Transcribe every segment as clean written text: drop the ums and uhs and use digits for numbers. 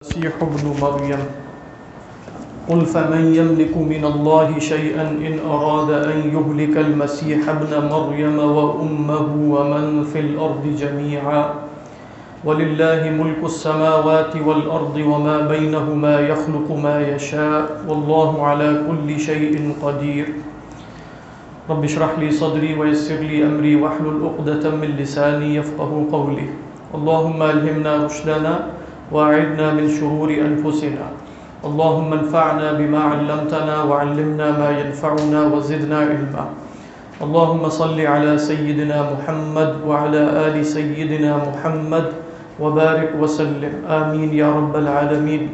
المسيح ابن مريم قل فمن يملك من الله شيئا إن أراد أن يهلك المسيح ابن مريم وأمه ومن في الأرض جميعا ولله ملك السماوات والأرض وما بينهما يخلق ما يشاء والله على كل شيء قدير رب اشرح لي صدري ويسر لي أمري واحلل عقدة من لساني يفقهوا قولي اللهم ألهمنا رشدنا وأعذنا من شرور أنفسنا اللهم انفعنا بما علمتنا وعلمنا ما ينفعنا وزدنا علما اللهم صل على سيدنا محمد وعلى آل سيدنا محمد وبارك وسلم آمين يا رب العالمين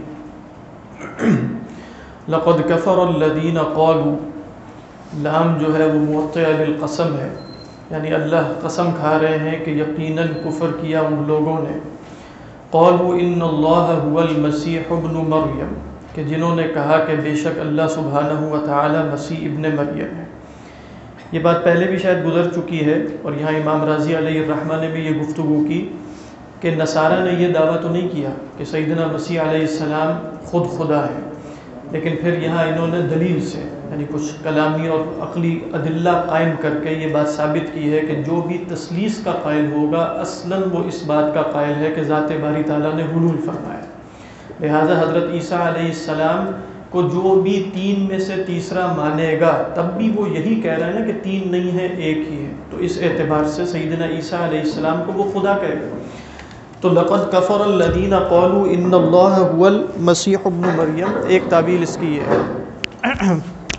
لقد كفر الذين قالوا لام جو ہے وہ موطئ للقسم ہے، یعنی اللہ قسم کھا رہے ہیں کہ یقیناً کفر کیا ان لوگوں نے، قالوا ان اللہ هو المسیح ابن مریم، کہ جنہوں نے کہا کہ بے شک اللہ سبحانہ و تعالی مسیح ابن مریم ہے۔ یہ بات پہلے بھی شاید گزر چکی ہے، اور یہاں امام راضی علیہ الرحمہ نے بھی یہ گفتگو کی کہ نصارہ نے یہ دعویٰ تو نہیں کیا کہ سیدنا مسیح علیہ السلام خود خدا ہے، لیکن پھر یہاں انہوں نے دلیل سے یعنی کچھ کلامی اور عقلی ادلہ قائم کر کے یہ بات ثابت کی ہے کہ جو بھی تثلیث کا قائل ہوگا اصلاً وہ اس بات کا قائل ہے کہ ذات باری تعالیٰ نے حلول فرمایا، لہٰذا حضرت عیسیٰ علیہ السلام کو جو بھی تین میں سے تیسرا مانے گا تب بھی وہ یہی کہہ رہے ہیں کہ تین نہیں ہے ایک ہی ہے، تو اس اعتبار سے سیدنا عیسیٰ علیہ السلام کو وہ خدا کہے گا۔ تو لقد کفر الذین قالوا ان اللہ هو المسیح ابن مریم، ایک تعبیل اس کی یہ ہے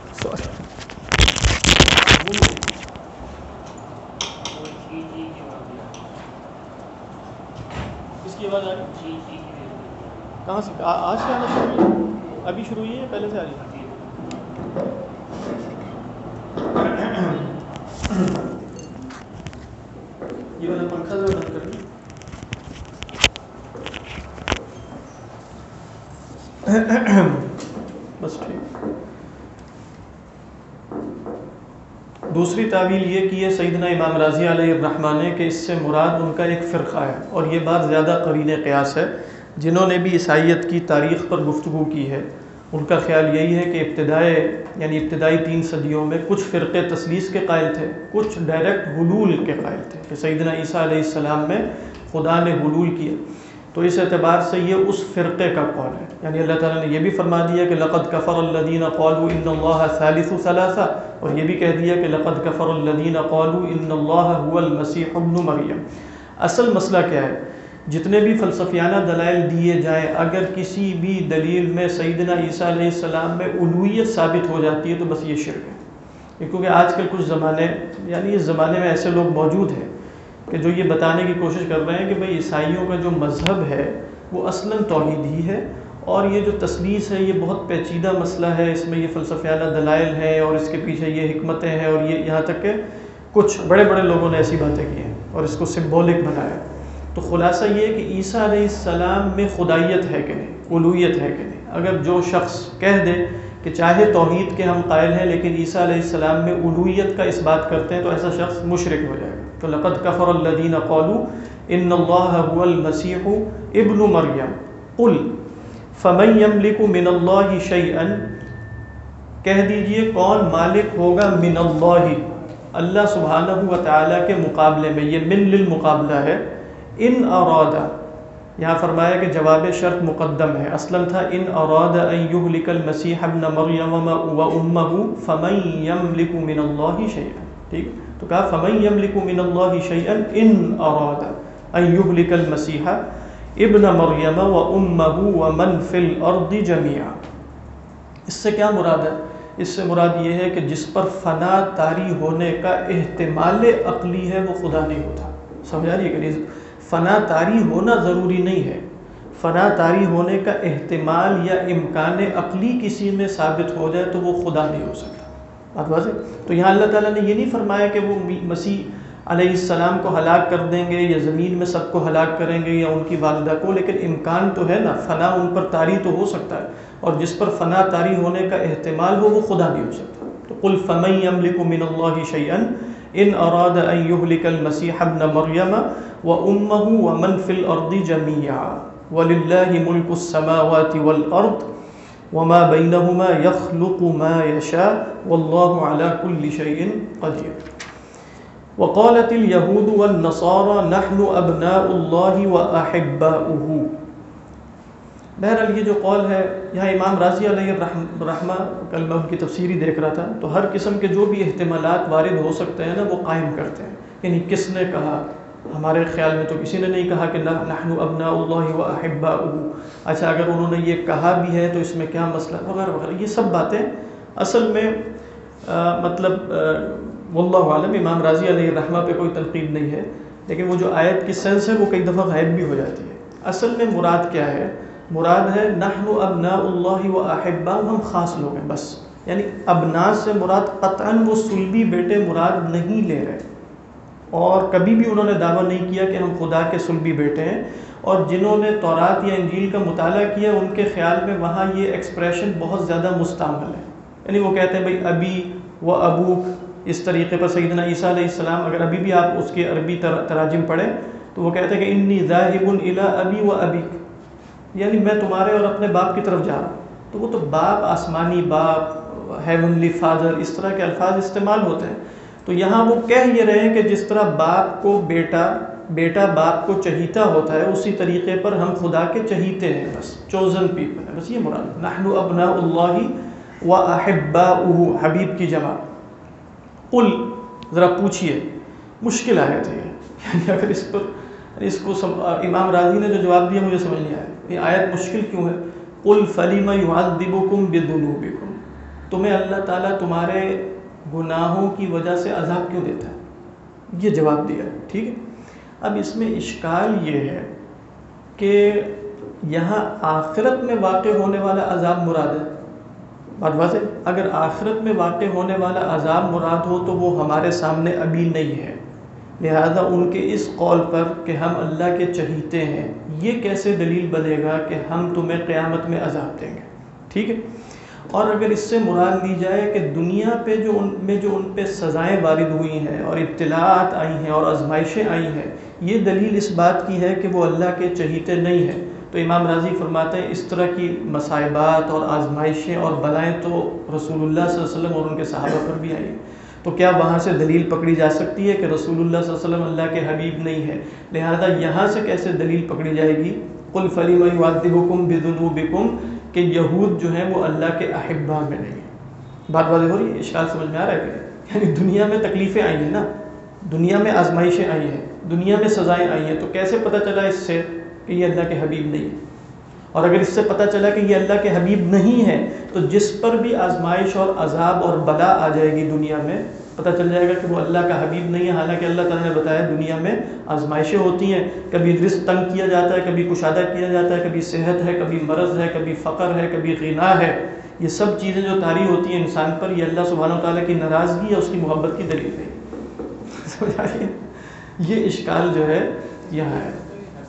اس کی آواز آ رہی کہاں سے؟ آج سے آنا شروع ہوئی؟ ابھی شروع ہوئی ہے پہلے سے آ رہی ہے؟ یہ والا پنکھا ذرا بند کر دیں۔ بس ٹھیک۔ دوسری تعویل یہ کی ہے سیدنا امام راضی علیہ الرحمہ نے کہ اس سے مراد ان کا ایک فرقہ ہے، اور یہ بات زیادہ قرین قیاس ہے۔ جنہوں نے بھی عیسائیت کی تاریخ پر گفتگو کی ہے ان کا خیال یہی ہے کہ ابتدائی 3 صدیوں میں کچھ فرقے تثلیث کے قائل تھے، کچھ ڈائریکٹ حلول کے قائل تھے کہ سیدنا عیسیٰ علیہ السلام میں خدا نے حلول کیا، تو اس اعتبار سے یہ اس فرقے کا قول ہے۔ یعنی اللہ تعالیٰ نے یہ بھی فرما دیا کہ لقد کفر الذین قالوا ان اللہ ثالث ثلاثہ، اور یہ بھی کہہ دیا کہ لقد کفر الذین قالوا ان اللہ هو المسیح ابن مریم۔ اصل مسئلہ کیا ہے؟ جتنے بھی فلسفیانہ دلائل دیے جائیں، اگر کسی بھی دلیل میں سیدنا عیسیٰ علیہ السلام میں الوہیت ثابت ہو جاتی ہے تو بس یہ شرک ہے، کیونکہ آج کل کچھ اس زمانے میں ایسے لوگ موجود ہیں کہ جو یہ بتانے کی کوشش کر رہے ہیں کہ بھئی عیسائیوں کا جو مذہب ہے وہ اصلاً توحید ہی ہے، اور یہ جو تثلیث ہے یہ بہت پیچیدہ مسئلہ ہے، اس میں یہ فلسفیانہ دلائل ہیں اور اس کے پیچھے یہ حکمتیں ہیں، اور یہ یہاں تک کہ کچھ بڑے بڑے لوگوں نے ایسی باتیں کی ہیں اور اس کو سمبولک بنایا۔ تو خلاصہ یہ ہے کہ عیسیٰ علیہ السلام میں خدائیت ہے کہ نہیں، الوہیت ہے کہ نہیں۔ اگر جو شخص کہہ دے کہ چاہے توحید کے ہم قائل ہیں لیکن عیسیٰ علیہ السلام میں الوہیت کا اس بات کرتے ہیں تو ایسا شخص مشرک ہو جائے گا۔ تو لقد کفر الذین قالوا ان اللہ هو المسیح ابن مریم قل فمن یملک من اللہ شیئا، کہہ دیجئے کون مالک ہوگا من اللہ، اللہ سبحانہ و تعالیٰ کے مقابلے میں، یہ من للمقابلہ ہے۔ ان ارادہ، یہاں فرمایا کہ جواب شرط مقدم ہے، اصلاً تھا ان اراد ان یہلک المسیح ابن مریم و امہ فمن یملک من اللہ شیئا، ٹھیک، تو کہا فمن یملک من اللہ شیئا ان اراد ان یہلک المسیح ابن مریم و امہ ومن فی الارض جميعا۔ اس سے کیا مراد ہے؟ اس سے مراد یہ ہے کہ جس پر فنا طاری ہونے کا احتمال عقلی ہے وہ خدا نہیں ہوتا۔ سمجھا رہی ہے کہ فنا طاری ہونا ضروری نہیں ہے، فنا طاری ہونے کا احتمال یا امکان عقلی کسی میں ثابت ہو جائے تو وہ خدا نہیں ہو سکتا۔ بات واضح؟ تو یہاں اللہ تعالیٰ نے یہ نہیں فرمایا کہ وہ مسیح علیہ السلام کو ہلاک کر دیں گے یا زمین میں سب کو ہلاک کریں گے یا ان کی والدہ کو، لیکن امکان تو ہے نا، فنا ان پر طاری تو ہو سکتا ہے، اور جس پر فنا طاری ہونے کا احتمال ہو وہ خدا نہیں ہو سکتا۔ تو قل فمن یملک من اللہ شیئا ان اراد ان یہلک المسیح ابن مریم و امہ و من فی الارض جمیعا۔ وَلِلَّهِ مُلْكُ السَّمَاوَاتِ وَالْأَرْضِ وَمَا بَيْنَهُمَا يَخْلُقُ مَا يَشَاءُ وَاللَّهُ عَلَى كُلِّ شَيْءٍ قَدِيرٌ وَقَالَتِ الْيَهُودُ وَالنَّصَارَى نَحْنُ أَبْنَاءُ اللَّهِ وَأَحِبَّاؤُهُ۔ بہرحال یہ جو قول ہے، یہاں امام رازی علیہ الرحمہ، کل میں ان کی تفسیری دیکھ رہا تھا، تو ہر قسم کے جو بھی احتمالات وارد ہو سکتے ہیں نا وہ قائم کرتے ہیں، یعنی کس نے کہا؟ ہمارے خیال میں تو کسی نے نہیں کہا کہ نحن ابناء اللہ و احباؤہ، اچھا اگر انہوں نے یہ کہا بھی ہے تو اس میں کیا مسئلہ وغیرہ وغیرہ، یہ سب باتیں اصل میں مطلب واللہ عالم، امام رازی علیہ الرحمہ پہ کوئی تنقید نہیں ہے، لیکن وہ جو آیت کی سینس ہے وہ کئی دفعہ غائب بھی ہو جاتی ہے۔ اصل میں مراد کیا ہے؟ مراد ہے نحن ابناء اللہ و احباؤہ، ہم خاص لوگ ہیں بس، یعنی ابناء سے مراد قطعاً وہ صلبی بیٹے مراد نہیں لے رہے، اور کبھی بھی انہوں نے دعویٰ نہیں کیا کہ ہم خدا کے صلبی بیٹے ہیں، اور جنہوں نے تورات یا انجیل کا مطالعہ کیا ان کے خیال میں وہاں یہ ایکسپریشن بہت زیادہ مستعمل ہے، یعنی وہ کہتے ہیں بھئی ابی و ابوک، اس طریقے پر سیدنا عیسیٰ علیہ السلام اگر ابھی بھی آپ اس کے عربی تراجم پڑھیں تو وہ کہتے ہیں کہ انی ذاہب الی ابی و ابیک، یعنی میں تمہارے اور اپنے باپ کی طرف جا رہا ہوں، تو وہ تو باپ، آسمانی باپ، ہیونلی فادر، اس طرح کے الفاظ استعمال ہوتے ہیں، تو یہاں وہ کہہ یہ رہے ہیں کہ جس طرح باپ کو بیٹا باپ کو چہیتا ہوتا ہے، اسی طریقے پر ہم خدا کے چہیتے ہیں، بس چوزن پیپل ہے، بس یہ مراد نحن ابناء اللہ و احباؤہ، حبیب کی جمع۔ قل، ذرا پوچھئے، مشکل آیت ہے یعنی اگر اس کو امام راضی نے جو جواب دیا مجھے سمجھ نہیں آیا، یہ آیت مشکل کیوں ہے؟ قل فلم یعذبکم بذنوبکم، تمہیں اللہ تعالیٰ تمہارے گناہوں کی وجہ سے عذاب کیوں دیتا ہے؟ یہ جواب دیا، ٹھیک ہے۔ اب اس میں اشکال یہ ہے کہ یہاں آخرت میں واقع ہونے والا عذاب مراد ہے، بات واضح، اگر آخرت میں واقع ہونے والا عذاب مراد ہو تو وہ ہمارے سامنے ابھی نہیں ہے، لہذا ان کے اس قول پر کہ ہم اللہ کے چہیتے ہیں، یہ کیسے دلیل بنے گا کہ ہم تمہیں قیامت میں عذاب دیں گے، ٹھیک ہے۔ اور اگر اس سے مراد لی جائے کہ دنیا پہ جو ان پہ سزائیں وارد ہوئی ہیں اور ابتلاءات آئی ہیں اور آزمائشیں آئی ہیں، یہ دلیل اس بات کی ہے کہ وہ اللہ کے چہیتے نہیں ہیں، تو امام راضی فرماتے ہیں اس طرح کی مصائبات اور آزمائشیں اور بلائیں تو رسول اللہ صلی اللہ علیہ وسلم اور ان کے صحابہ پر بھی آئی، تو کیا وہاں سے دلیل پکڑی جا سکتی ہے کہ رسول اللہ صلی اللہ علیہ وسلم اللہ کے حبیب نہیں ہے؟ لہذا یہاں سے کیسے دلیل پکڑی جائے گی؟ قل فلم یعذبکم بذنوبکم، کہ یہود جو ہیں وہ اللہ کے احبا میں نہیں ہیں۔ بات واضح ہو رہی ہے؟ اشکال سمجھ میں آ رہا ہے کہ یعنی دنیا میں تکلیفیں آئی ہیں نا، دنیا میں آزمائشیں آئی ہیں، دنیا میں سزائیں آئی ہیں، تو کیسے پتہ چلا اس سے کہ یہ اللہ کے حبیب نہیں ہے؟ اور اگر اس سے پتہ چلا کہ یہ اللہ کے حبیب نہیں ہے تو جس پر بھی آزمائش اور عذاب اور بلا آ جائے گی دنیا میں، پتہ چل جائے گا کہ وہ اللہ کا حبیب نہیں ہے، حالانکہ اللہ تعالیٰ نے بتایا دنیا میں آزمائشیں ہوتی ہیں، کبھی رزق تنگ کیا جاتا ہے، کبھی کشادہ کیا جاتا ہے، کبھی صحت ہے، کبھی مرض ہے، کبھی فقر ہے، کبھی غنا ہے، یہ سب چیزیں جو طاری ہوتی ہیں انسان پر، یہ اللہ سبحانہ و تعالیٰ کی ناراضگی ہے، اس کی محبت کی دلیل ہے۔ سمجھ آئیے؟ یہ اشکال جو ہے یہاں ہے۔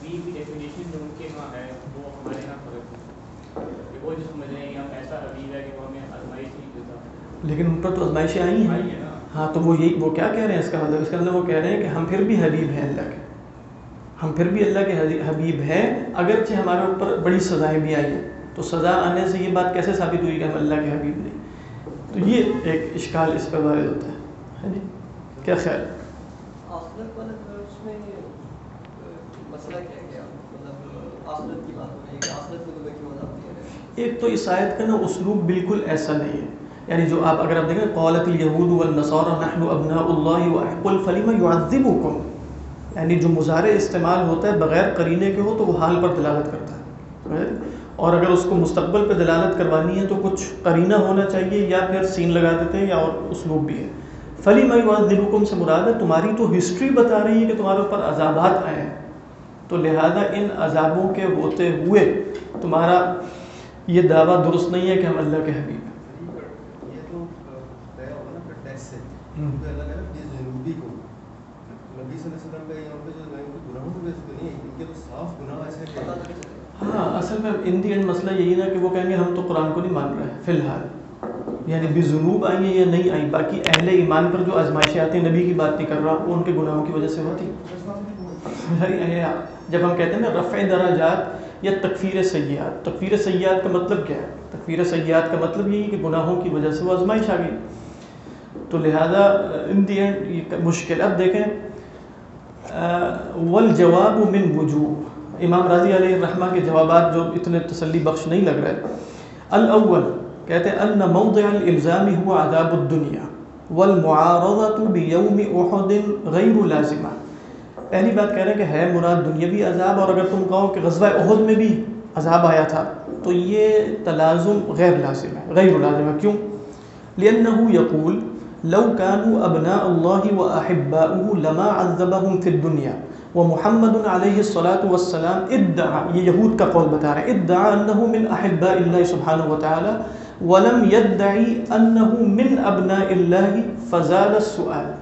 لیکن ان پر تو آزمائشیں آئی ہیں، ہاں، تو وہ کیا کہہ رہے ہیں؟ اس کا مطلب وہ کہہ رہے ہیں کہ ہم پھر بھی حبیب ہیں اللہ کے، ہم پھر بھی اللہ کے حبیب ہیں، اگرچہ ہمارے اوپر بڑی سزائیں بھی آئی ہیں، تو سزا آنے سے یہ بات کیسے ثابت ہوئی کہ ہم اللہ کے حبیب نہیں؟ تو یہ ایک اشکال اس پہ وارد ہوتا ہے جی، کیا خیال؟ آخرت والا اس میں مسئلہ کیا ہے؟ مطلب آخرت کی بات ہو رہی ہے کہ آخرت میں تمہیں کیوں عذاب دیا ہے؟ ایک تو اس آیت کا نا اسلوب بالکل ایسا نہیں ہے، یعنی جو اگر آپ دیکھیں قالت الیہود والنصارى نحن ابناء اللہ وقل فلم یعذبکم، یعنی جو مضارع استعمال ہوتا ہے بغیر قرینے کے ہو تو وہ حال پر دلالت کرتا ہے، اور اگر اس کو مستقبل پہ دلالت کروانی ہے تو کچھ قرینہ ہونا چاہیے، یا پھر سین لگا دیتے ہیں، یا اور اسلوب بھی ہے۔ فلم یعذبکم سے مراد ہے تمہاری تو ہسٹری بتا رہی ہے کہ تمہارے اوپر عذابات آئے ہیں، تو لہذا ان عذابوں کے ہوتے ہوئے تمہارا یہ دعویٰ درست نہیں ہے کہ ہم اللہ کے حبیب ہیں۔ ہاں، اصل میں ان دی اینڈ مسئلہ یہی نا کہ وہ کہیں گے ہم تو قرآن کو نہیں مان رہے ہیں فی الحال، یعنی بذنوب آئی ہیں یا نہیں آئی، باقی اہل ایمان پر جو آزمائشیں آتی ہیں، نبی کی بات نہیں کر رہا، وہ ان کے گناہوں کی وجہ سے ہوتی ہیں۔ جب ہم کہتے ہیں نا رفع درجات، یا تکفیر سیئات. تکفیر سیئات کا مطلب کیا ہے؟ تکفیر سیئات کا مطلب یہی کہ گناہوں کی وجہ سے وہ آزمائش آ گئی. تو لہذا ان دی اینڈ یہ مشکل. اب دیکھیں والجواب من وجوہ، امام راضی علیہ الرحمہ کے جوابات جو اتنے تسلی بخش نہیں لگ رہے. الاول کہتے ہیں ان موضع الالزام هو عذاب الدنیا والمعارضة بیوم احد غیر لازمہ. پہلی بات کہہ رہے ہیں کہ ہے مراد دنیاوی عذاب، اور اگر تم کہو کہ غزوہ احد میں بھی عذاب آیا تھا تو یہ تلازم غیر لازم ہے، غیر لازم ہے. کیوں؟ لأنه يقول لو كانوا ابناء الله واحباؤه لما عذبهم في الدنيا ومحمد علیہ الصلاۃ والسلام ادعا، یہ یہود کا قول بتا رہے ہیں، ادعا انه من احباء الله سبحانہ وتعالى ولم يدعي انه من ابناء الله فزال السؤال.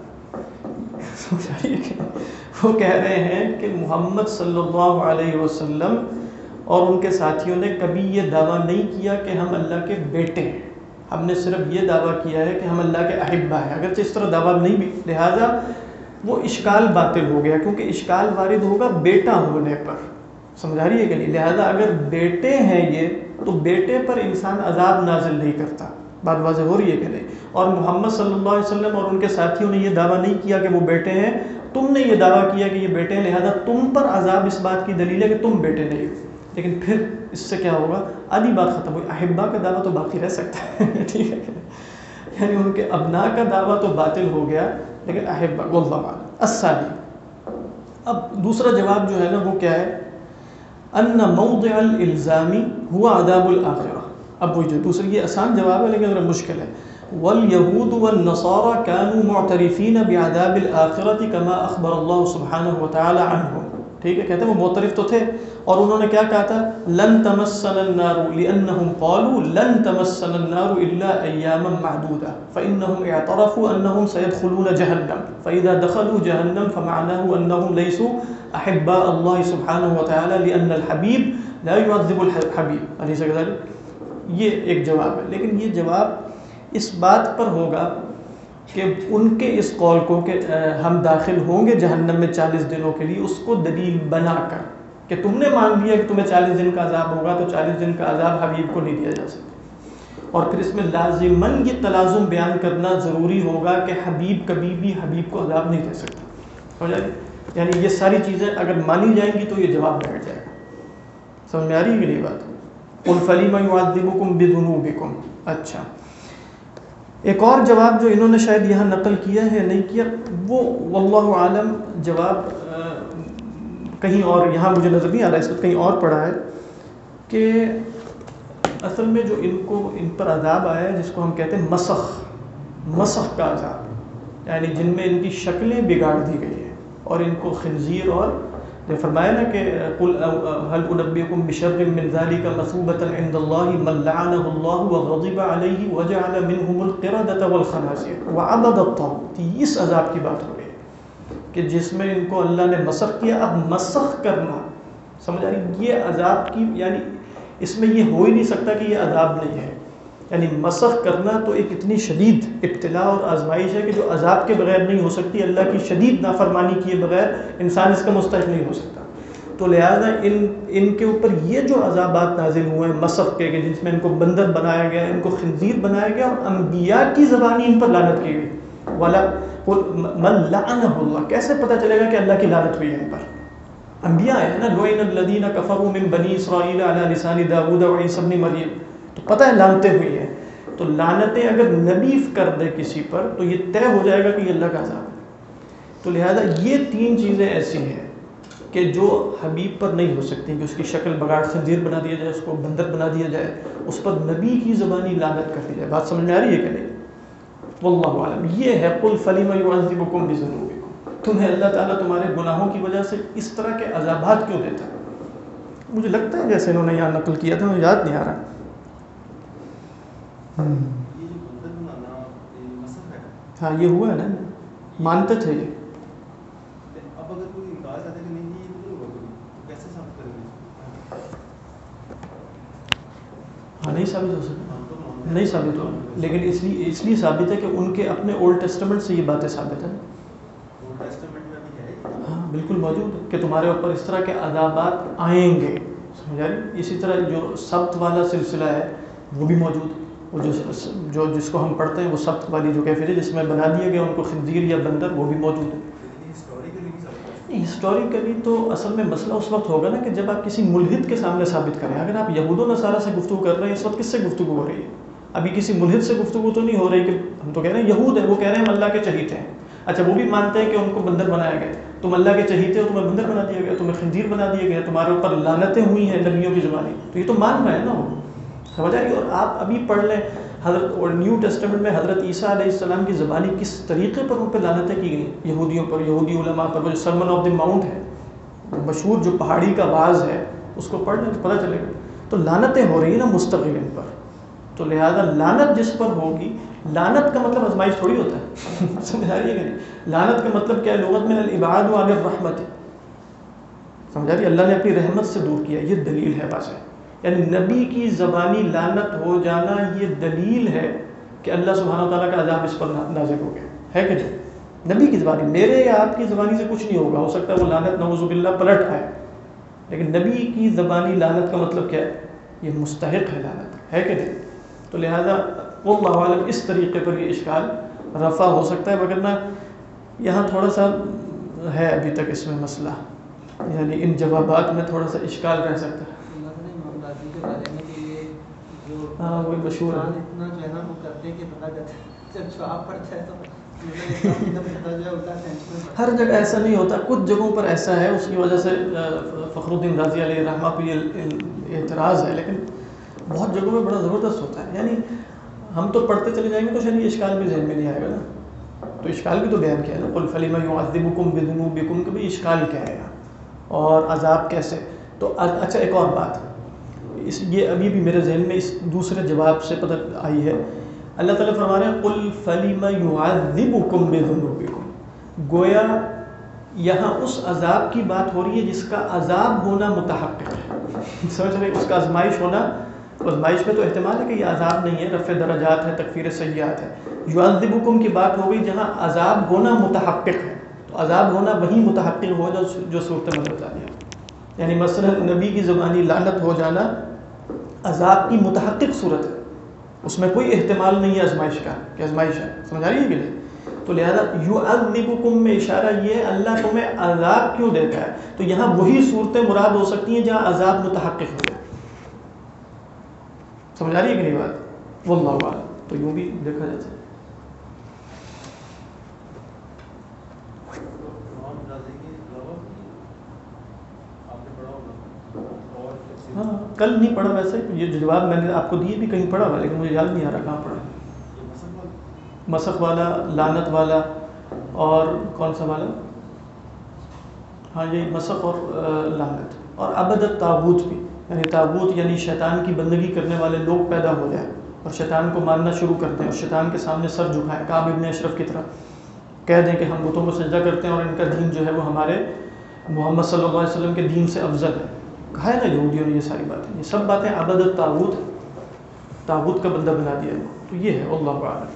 وہ کہہ رہے ہیں کہ محمد صلی اللہ علیہ وسلم اور ان کے ساتھیوں نے کبھی یہ دعویٰ نہیں کیا کہ ہم اللہ کے بیٹے ہیں، ہم نے صرف یہ دعویٰ کیا ہے کہ ہم اللہ کے احبا ہیں. اگرچہ اس طرح دعویٰ نہیں بھی، لہٰذا وہ اشکال باطل ہو گیا، کیونکہ اشکال وارد ہوگا بیٹا ہونے پر. سمجھا رہی ہے کہ نہیں؟ لہٰذا اگر بیٹے ہیں یہ تو بیٹے پر انسان عذاب نازل نہیں کرتا. بات واضح ہو رہی ہے کہ نہیں؟ اور محمد صلی اللہ علیہ وسلم اور ان کے ساتھیوں نے یہ دعویٰ نہیں کیا کہ وہ بیٹے ہیں، تم نے یہ دعویٰ کیا کہ یہ بیٹے ہیں، لہٰذا تم پر عذاب اس بات کی دلیل ہے کہ تم بیٹے نہیں ہو. لیکن پھر اس سے کیا ہوگا؟ آدھی بات ختم ہوئی. احبا کا دعویٰ تو باقی رہ سکتا ہے ٹھیک ہے، یعنی ان کے ابناء کا دعویٰ تو باطل ہو گیا، لیکن احبا واللہ اعلم. الثانی، اب دوسرا جواب جو ہے نا وہ کیا ہے؟ ان موضع الالزام هو عذاب الاخرہ. اب وہ جو دوسری، یہ آسان جواب ہے لیکن ذرا مشکل ہے. والیہود والنصارى كانوا معترفین بعذاب الاخرہ كما اخبر اللہ سبحانہ وتعالی عنہم. ٹھیک ہے، کہتے ہیں وہ معترف تو تھے، اور انہوں نے کیا کہا تھا؟ لن تمسنا النار لانهم قالوا لن تمسنا النار الا ایاما معدودہ فانهم اعترفوا انهم سيدخلون جهنم فاذا دخلوا جهنم فمعناه انهم ليسوا احباء الله سبحانه وتعالى لان الحبيب لا يعذب الحبيب. اليس كذلك؟ یہ ایک جواب ہے، لیکن یہ جواب اس بات پر ہوگا کہ ان کے اس قول کو کہ ہم داخل ہوں گے جہنم میں 40 دنوں کے لیے، اس کو دلیل بنا کر کہ تم نے مان لیا کہ تمہیں 40 دن کا عذاب ہوگا تو 40 دن کا عذاب حبیب کو نہیں دیا جا سکتا. اور پھر اس میں لازماً یہ تلازم بیان کرنا ضروری ہوگا کہ حبیب کبھی بھی حبیب کو عذاب نہیں دے سکتا. سمجھ آئی؟ یعنی یہ ساری چیزیں اگر مانی جائیں گی تو یہ جواب بیٹھ جائے گا. سمجھ میں آ رہی ہے کہ نہیں بات؟ قُلْ فَلِمَ يُعَذِّبُكُمْ بِذُنُوبِكُمْ. اچھا، ایک اور جواب جو انہوں نے شاید یہاں نقل کیا ہے نہیں کیا، وہ واللہ عالم جواب کہیں اور، یہاں مجھے نظر نہیں آ رہا، اس وقت کہیں اور پڑھا ہے کہ اصل میں جو ان پر عذاب آیا ہے جس کو ہم کہتے ہیں مسخ کا عذاب، یعنی جن میں ان کی شکلیں بگاڑ دی گئی ہیں اور ان کو خنزیر، اور فرمایا نا کہ قل هل انبئكم بشر من ذلك مثوبة عند الله من لعنه الله وغضب عليه وجعل منهم القردة والخنازير وعبد الطاغوت. اس عذاب کی بات ہو رہی ہے کہ جس میں ان کو اللہ نے مسخ کیا. اب مسخ کرنا، سمجھ آ رہی؟ یہ عذاب کی، یعنی اس میں یہ ہو ہی نہیں سکتا کہ یہ عذاب نہیں ہے. یعنی مسخ کرنا تو ایک اتنی شدید ابتلا اور آزمائش ہے کہ جو عذاب کے بغیر نہیں ہو سکتی. اللہ کی شدید نافرمانی کیے بغیر انسان اس کا مستحق نہیں ہو سکتا. تو لہذا ان کے اوپر یہ جو عذابات نازل ہوئے ہیں مسخ کے، کہ جس میں ان کو بندر بنایا گیا، ان کو خنزیر بنایا گیا، اور انبیاء کی زبانی ان پر لعنت کی گئی. ولا من لعنہ اللہ، کیسے پتہ چلے گا کہ اللہ کی لعنت ہوئی ہے ان پر؟ انبیاء ہے نا، لعن الذین کفروا من بنی اسرائیل علی لسان داؤد وعیسی ابن مریم، تو پتہ ہے لعنتیں ہوئی ہیں. تو لعنتیں اگر نبی کر دے کسی پر تو یہ طے ہو جائے گا کہ یہ اللہ کا عذاب ہے. تو لہذا یہ تین چیزیں ایسی ہیں کہ جو حبیب پر نہیں ہو سکتی، کہ اس کی شکل بگاڑ، خنزیر بنا دیا جائے، اس کو بندر بنا دیا جائے، اس پر نبی کی زبانی لعنت کر دی جائے. بات سمجھ میں آ رہی ہے کہ نہیں؟ واللہ عالم. یہ ہے قل فلم یعذبکم بذنوبکم، تمہیں اللہ تعالیٰ تمہارے گناہوں کی وجہ سے اس طرح کے عذابات کیوں دیتا ہے؟ مجھے لگتا ہے جیسے انہوں نے یہاں نقل کیا تھا، مجھے یاد نہیں آ رہا. ہاں یہ ہوا ہے نا، مانتے تھے یہ. ہاں نہیں ثابت ہو سکتا، نہیں ثابت ہو، لیکن اس لیے ثابت ہے کہ ان کے اپنے اولڈ ٹیسٹمنٹ سے یہ باتیں ثابت ہیں. ہاں بالکل موجود ہے کہ تمہارے اوپر اس طرح کے عذابات آئیں گے. سمجھا رہی؟ اسی طرح جو سبت والا سلسلہ ہے وہ بھی موجود ہے، وہ جس کو ہم پڑھتے ہیں وہ سبت والی جو کیفیت ہے جس میں بنا دیا گیا ان کو خنزیر یا بندر، وہ بھی موجود ہے۔ ہسٹوریکلی تو اصل میں مسئلہ اس وقت ہوگا نا کہ جب آپ کسی ملحد کے سامنے ثابت کریں۔ اگر آپ یہود و نصارہ سے گفتگو کر رہے ہیں، اس وقت کس سے گفتگو ہو رہی ہے؟ ابھی کسی ملحد سے گفتگو تو نہیں ہو رہی کہ ہم تو کہہ رہے ہیں یہود ہیں، وہ کہہ رہے ہیں ہم اللہ کے چہیتے ہیں۔ اچھا وہ بھی مانتے ہیں کہ ان کو بندر بنایا گیا، تم اللہ کے چہیتے ہو، تمہیں بندر بنا دیا گیا، تمہیں خنزیر بنا دیا گیا، تمہارے اوپر لعنتیں ہوئی ہیں نبیوں کی زبانی، تو یہ تو مان رہے ہیں نا وہ، سمجھ آ رہی ہے؟ اور آپ ابھی پڑھ لیں حضرت اور نیو ٹیسٹمنٹ میں حضرت عیسیٰ علیہ السلام کی زبانی کس طریقے پر ان پہ لعنتیں کی گئیں، یہودیوں پر، یہودی علماء پر۔ وہ جو سرمن آف دی ماؤنٹ ہے، مشہور جو پہاڑی کا واعظ ہے، اس کو پڑھ لیں تو پتہ چلے گا۔ تو لعنتیں ہو رہی ہیں نا مستقل ان پر، تو لہذا لعنت جس پر ہوگی، لعنت کا مطلب آزمائش تھوڑی ہوتا ہے سمجھ آ رہی ہے کہ نہیں؟ لعنت کا مطلب کیا ہے لغت میں؟ الابعاد عن الرحمت، سمجھ آ رہی ہے؟ اللہ نے اپنی رحمت سے دور کیا، یہ دلیل ہے واضح۔ یعنی نبی کی زبانی لعنت ہو جانا یہ دلیل ہے کہ اللہ سبحانہ و تعالیٰ کا عذاب اس پر نازل ہو گیا ہے کہ نہیں؟ نبی کی زبانی، میرے یا آپ کی زبانی سے کچھ نہیں ہوگا، ہو سکتا ہے وہ لعنت نعوذ باللہ پلٹ آئے، لیکن نبی کی زبانی لعنت کا مطلب کیا ہے؟ یہ مستحق ہے لعنت، ہے کہ نہیں؟ تو لہذا واللہ عالم اس طریقے پر یہ اشکال رفع ہو سکتا ہے، وگرنہ یہاں تھوڑا سا ہے ابھی تک اس میں مسئلہ، یعنی ان جوابات میں تھوڑا سا اشکال رہ سکتا ہے۔ ہاں وہی مشہور ہے، اتنا جو ہے نا وہ کرتے ہیں کہ پتہ کرتے ہیں جب جواب پڑتا ہے تو ہر جگہ ایسا نہیں ہوتا، کچھ جگہوں پر ایسا ہے، اس کی وجہ سے فخر الدین رازی علیہ رحمہ پہ یہ اعتراض ہے، لیکن بہت جگہوں میں بڑا زبردست ہوتا ہے۔ یعنی ہم تو پڑھتے چلے جائیں گے تو شاید یہ اشکال بھی ذہن میں نہیں آئے گا نا، تو اشکال بھی تو بیان کیا ہے نا، قل فلم یعذبکم بذنوبکم، کہ بھئی اشکال کیا ہے اور عذاب کیسے۔ تو اچھا ایک اور بات، یہ ابھی بھی میرے ذہن میں اس دوسرے جواب سے پتہ آئی ہے، اللہ تعالیٰ فرما رہے ہیں قل فلم یعذبکم بذنوبکم، گویا یہاں اس عذاب کی بات ہو رہی ہے جس کا عذاب ہونا متحقق ہے، سمجھ رہے؟ اس کا آزمائش ہونا، آزمائش میں تو احتمال ہے کہ یہ عذاب نہیں ہے، رفع درجات ہے، تکفیر سیئات ہے۔ یعذبکم کی بات ہو گئی جہاں عذاب ہونا متحقق ہے، تو عذاب ہونا وہی متحقق ہو جو صورت میں بتا دیا، یعنی مثلا نبی کی زبانی لعنت ہو جانا عذاب کی متحقق صورت ہے، اس میں کوئی احتمال نہیں ہے آزمائش کا کہ آزمائش ہے، سمجھ آ رہی ہے کہ نہیں؟ تو لہذا یعذبکم میں اشارہ یہ ہے اللہ تمہیں عذاب کیوں دیتا ہے، تو یہاں وہی صورتیں مراد ہو سکتی ہیں جہاں عذاب متحقق ہو جائے، سمجھ آ رہی ہے کہ نہیں بات؟ واللہ اعلم۔ تو یوں بھی دیکھا جا سکتا ہے۔ ہاں کل نہیں پڑھا، ویسے یہ جواب میں نے آپ کو دیے بھی کہیں پڑھا ہوا، لیکن مجھے یاد نہیں آ رہا کہاں پڑھا۔ مسخ والا، لعنت والا، اور کون سا والا؟ ہاں یہ مسخ اور لعنت، اور عبدت طاغوت بھی، یعنی طاغوت یعنی شیطان کی بندگی کرنے والے لوگ پیدا ہو جائیں اور شیطان کو ماننا شروع کرتے ہیں اور شیطان کے سامنے سر جھکائیں، کعب ابن اشرف کی طرح کہہ دیں کہ ہم بتوں کو سجدہ کرتے ہیں اور ان کا دین جو ہے وہ ہمارے محمد صلی اللہ علیہ وسلم کے دین سے افضل ہے۔ کہا ہے نا یہودیوں نے یہ ساری باتیں، یہ سب باتیں عبدت طاغوت، طاغوت کا بندہ بنا دیا ہے، تو یہ ہے اللہ اعلم۔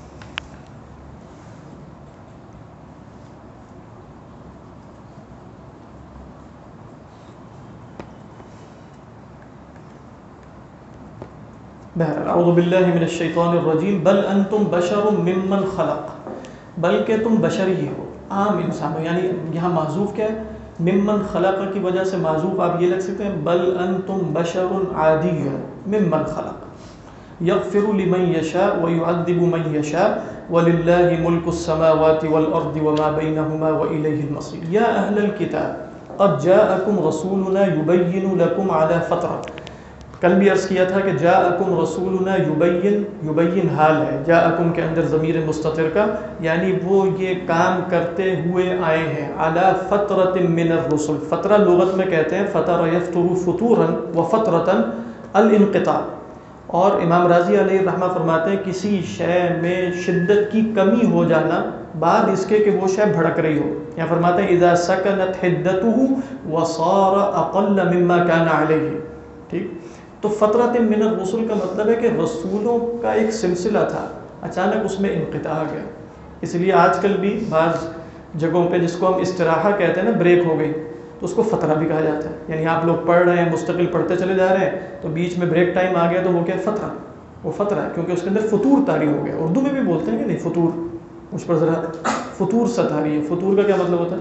اعوذ باللہ من الشیطان الرجیم بل انتم بشر ممن خلق، بلکہ تم بشر ہی ہو، عام انسان ہو، یعنی یہاں معذوف کیا ہے؟ ممن خلق کی وجہ سے معذوف آپ یہ لکھ سکتے ہیں بل انتم بشر عادی ممن خلق، یغفر لمن یشاء ویعذب من یشاء وللہ ملک السماوات والارض وما بینہما والیہ المصیر۔ یا اہل الکتاب قد جاءکم رسولنا یبین لکم علی فترہ، کل بھی عرض کیا تھا کہ جاءکم رسولنا یبین حال ہے، جاءکم کے اندر ضمیر مستتر کا، یعنی وہ یہ کام کرتے ہوئے آئے ہیں، علی فترۃ من الرسل، فترہ لغت میں کہتے ہیں فتر یفتر فتورا وفترۃ الانقطاع، اور امام راضی علیہ الرحمہ فرماتے ہیں کسی شے میں شدت کی کمی ہو جانا بعد اس کے کہ وہ شے بھڑک رہی ہو، یہاں فرماتے ہیں اذا سکنت حدته وصار اقل مما كان علیہ، ٹھیک؟ تو فترۃ من الرسل کا مطلب ہے کہ رسولوں کا ایک سلسلہ تھا، اچانک اس میں انقطاع آ گیا، اس لیے آج کل بھی بعض جگہوں پہ جس کو ہم استراحہ کہتے ہیں نا، بریک ہو گئی، تو اس کو فترہ بھی کہا جاتا ہے. یعنی آپ لوگ پڑھ رہے ہیں، مستقل پڑھتے چلے جا رہے ہیں، تو بیچ میں بریک ٹائم آ گیا تو وہ کیا فترہ، وہ فترہ ہے، کیونکہ اس کے اندر فطور طاری ہو گیا. اردو میں بھی بولتے ہیں کہ نہیں فطور، مجھ پر ذرا فطور سا طاری ہے. فطور کا کیا مطلب ہوتا ہے؟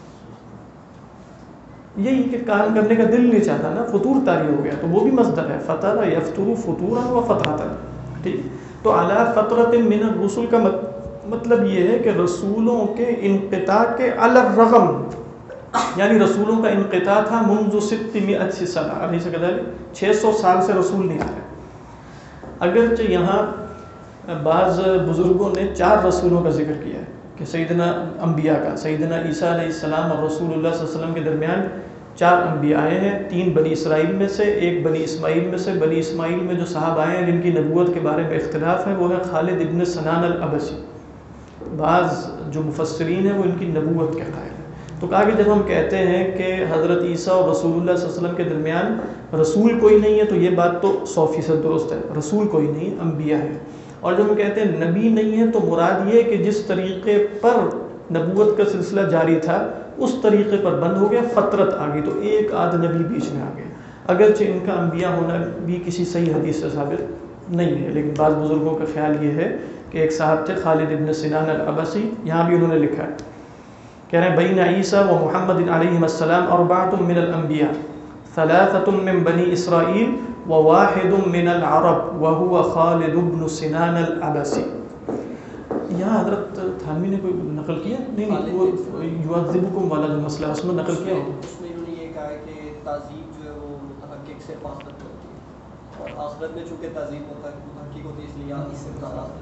یہی کہ کام کرنے کا دل نہیں چاہتا نا، فطور طاری ہو گیا، تو وہ بھی مصدر ہے، فطر یفتر فطورا و فترۃ. ٹھیک. تو علی فترۃ من الرسل کا مطلب یہ ہے کہ رسولوں کے انقطاع کے علی الرغم، یعنی رسولوں کا انقطاع تھا منذ 600 سنہ، ابھی سے کہتا ہے 600 سال سے رسول نہیں آ رہے. اگرچہ یہاں بعض بزرگوں نے 4 رسولوں کا ذکر کیا ہے کہ سیدنا انبیاء کا، سیدنا عیسیٰ علیہ السلام اور رسول اللہ صلی اللہ علیہ وسلم کے درمیان 4 انبیاء آئے ہیں، 3 بنی اسرائیل میں سے، 1 بنی اسماعیل میں سے. بنی اسماعیل میں جو صاحب آئے ہیں جن کی نبوت کے بارے میں اختلاف ہے وہ ہے خالد ابن سنان العبسی. بعض جو مفسرین ہیں وہ ان کی نبوت کے قائل ہیں. تو کہا کہ جب ہم کہتے ہیں کہ حضرت عیسیٰ اور رسول اللہ صلی اللہ علیہ وسلم کے درمیان رسول کوئی نہیں ہے، تو یہ بات تو 100% درست ہے، رسول کوئی نہیں، انبیاء ہیں. اور جب ہم کہتے ہیں نبی نہیں ہے تو مراد یہ کہ جس طریقے پر نبوت کا سلسلہ جاری تھا اس طریقے پر بند ہو گیا، فترت آ گئی، تو ایک آدھ نبی بیچ میں آ گیا. اگرچہ ان کا انبیاء ہونا بھی کسی صحیح حدیث سے ثابت نہیں ہے، لیکن بعض بزرگوں کا خیال یہ ہے کہ ایک صاحب تھے خالد ابن سنان العبسی، یہاں بھی انہوں نے لکھا ہے، کہہ رہے ہیں بین عیسیٰ و محمد علیہم السلام 4 من الانبیاء، 3 من بنی اسرائیل وواحد من العرب وهو خالد بن سنان العبسی. یہاں حضرت تھانوی نے کوئی نقل کیا نہیں، وہ یعذبکم والا جو مسئلہ اس میں نقل کیا ہو. اس میں انہوں نے یہ کہا ہے کہ تعذیب جو ہے وہ متحقق سے آخرت میں ہوتی ہے، اور آخرت میں چونکہ تعذیب متحقق ہوتی ہے اس لیے اس سے آخرت،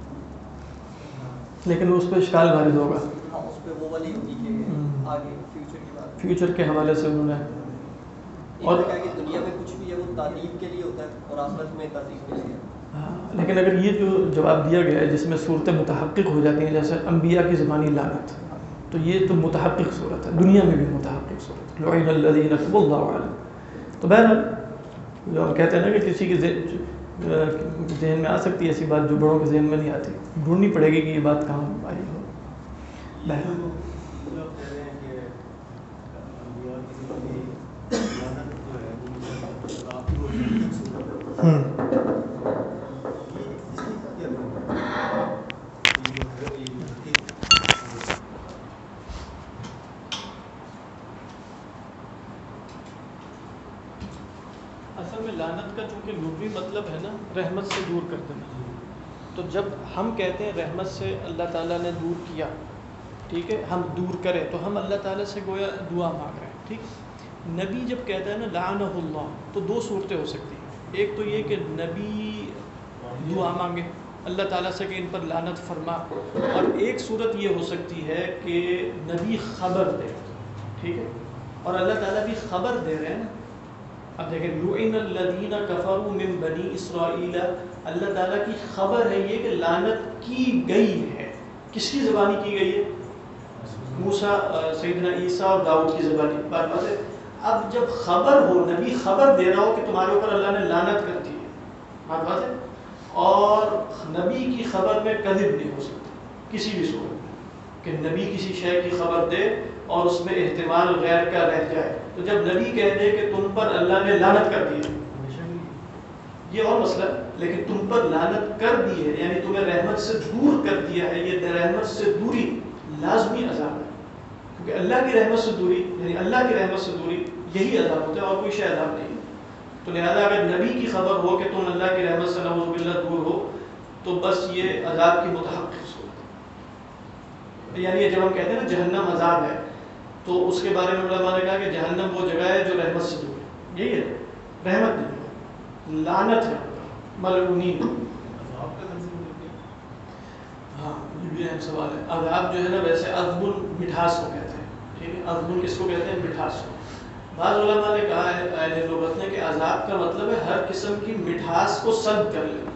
لیکن اس پہ اشکال وارد ہوگا. ہاں اس پہ وہ والی ہوگی کہ آگے فیوچر کی بات، فیوچر کے حوالے سے انہوں نے اور کہا کہ دنیا میں کچھ بھی ہے وہ تعلیم کے لیے ہوتا ہے اور آخرت میں تعذیب کے لیے. لیکن اگر یہ جو جواب دیا گیا ہے جس میں صورتیں متحقق ہو جاتی ہیں جیسے انبیاء کی زبانی لعنت، تو یہ تو متحقق صورت ہے، دنیا میں بھی متحقق صورت، لعن الذین کفروا واللہ اعلم. تو بہرحال جو ہم کہتے ہیں نا کہ کسی کے ذہن میں آ سکتی ہے ایسی بات جو بڑوں کے ذہن میں نہیں آتی، ڈھونڈنی پڑے گی کہ یہ بات کہاں آئی ہو. بہرحال اصل میں لعنت کا چونکہ لغوی مطلب ہے نا رحمت سے دور کر دینا، تو جب ہم کہتے ہیں رحمت سے اللہ تعالیٰ نے دور کیا، ٹھیک ہے، ہم دور کریں تو ہم اللہ تعالیٰ سے گویا دعا مانگ رہے ہیں. ٹھیک. نبی جب کہتا ہے نا لعنہ اللہ، تو 2 صورتیں ہو سکتی ہیں. ایک تو یہ کہ نبی دعا مانگے اللہ تعالیٰ سے کہ ان پر لعنت فرما، اور ایک صورت یہ ہو سکتی ہے کہ نبی خبر دے. ٹھیک ہے، اور اللہ تعالیٰ بھی خبر دے رہے ہیں نا. اب دیکھیں لعن الذین کفروا من بنی اسرائیل، اللہ تعالیٰ کی خبر ہے یہ کہ لعنت کی گئی ہے. کس کی زبانی کی گئی ہے؟ موسیٰ، سیدنا عیسیٰ اور داؤد کی زبانی. بات بات ہے. اب جب خبر ہو، نبی خبر دے رہا ہو کہ تمہارے اوپر اللہ نے لعنت کر دی ہے، بات بات ہے، اور نبی کی خبر میں کذب نہیں ہو سکتا کسی بھی صورت میں، کہ نبی کسی شے کی خبر دے اور اس میں احتمال غیر کا رہ جائے. تو جب نبی کہہ دے کہ تم پر اللہ نے لعنت کر دی ہے، یہ اور مسئلہ، لیکن تم پر لعنت کر دی ہے یعنی تمہیں رحمت سے دور کر دیا ہے، یہ رحمت سے دوری لازمی عذاب ہے، کیونکہ اللہ کی رحمت سے دوری یعنی اللہ کی رحمت سے دوری یہی عذاب ہوتا ہے اور کوئی شے عذاب نہیں. تو لہذا اگر نبی کی خبر ہو کہ تم اللہ کی رحمت سے نعوذ باللہ دور ہو تو بس یہ عذاب کی متحقق صورت ہے. یعنی جب ہم کہتے ہیں نا جہنم عذاب ہے، تو اس کے بارے میں علماء نے کہا کہ جہنم وہ جگہ ہے جو رحمت سے دور ہے، یہی ہے، رحمت نہیں ہے، لعنت ہے، ملعونین. ہاں یہ بھی اہم سوال ہے. عذاب جو ہے نا ویسے عذب مٹھاس کو کہتے ہیں. ٹھیک ہے، عذب کس کو کہتے ہیں؟ مٹھاس کو. بعض علماء نے کہا ہے اہل لغت نے کہ عذاب کا مطلب ہے ہر قسم کی مٹھاس کو سلب کر لینا،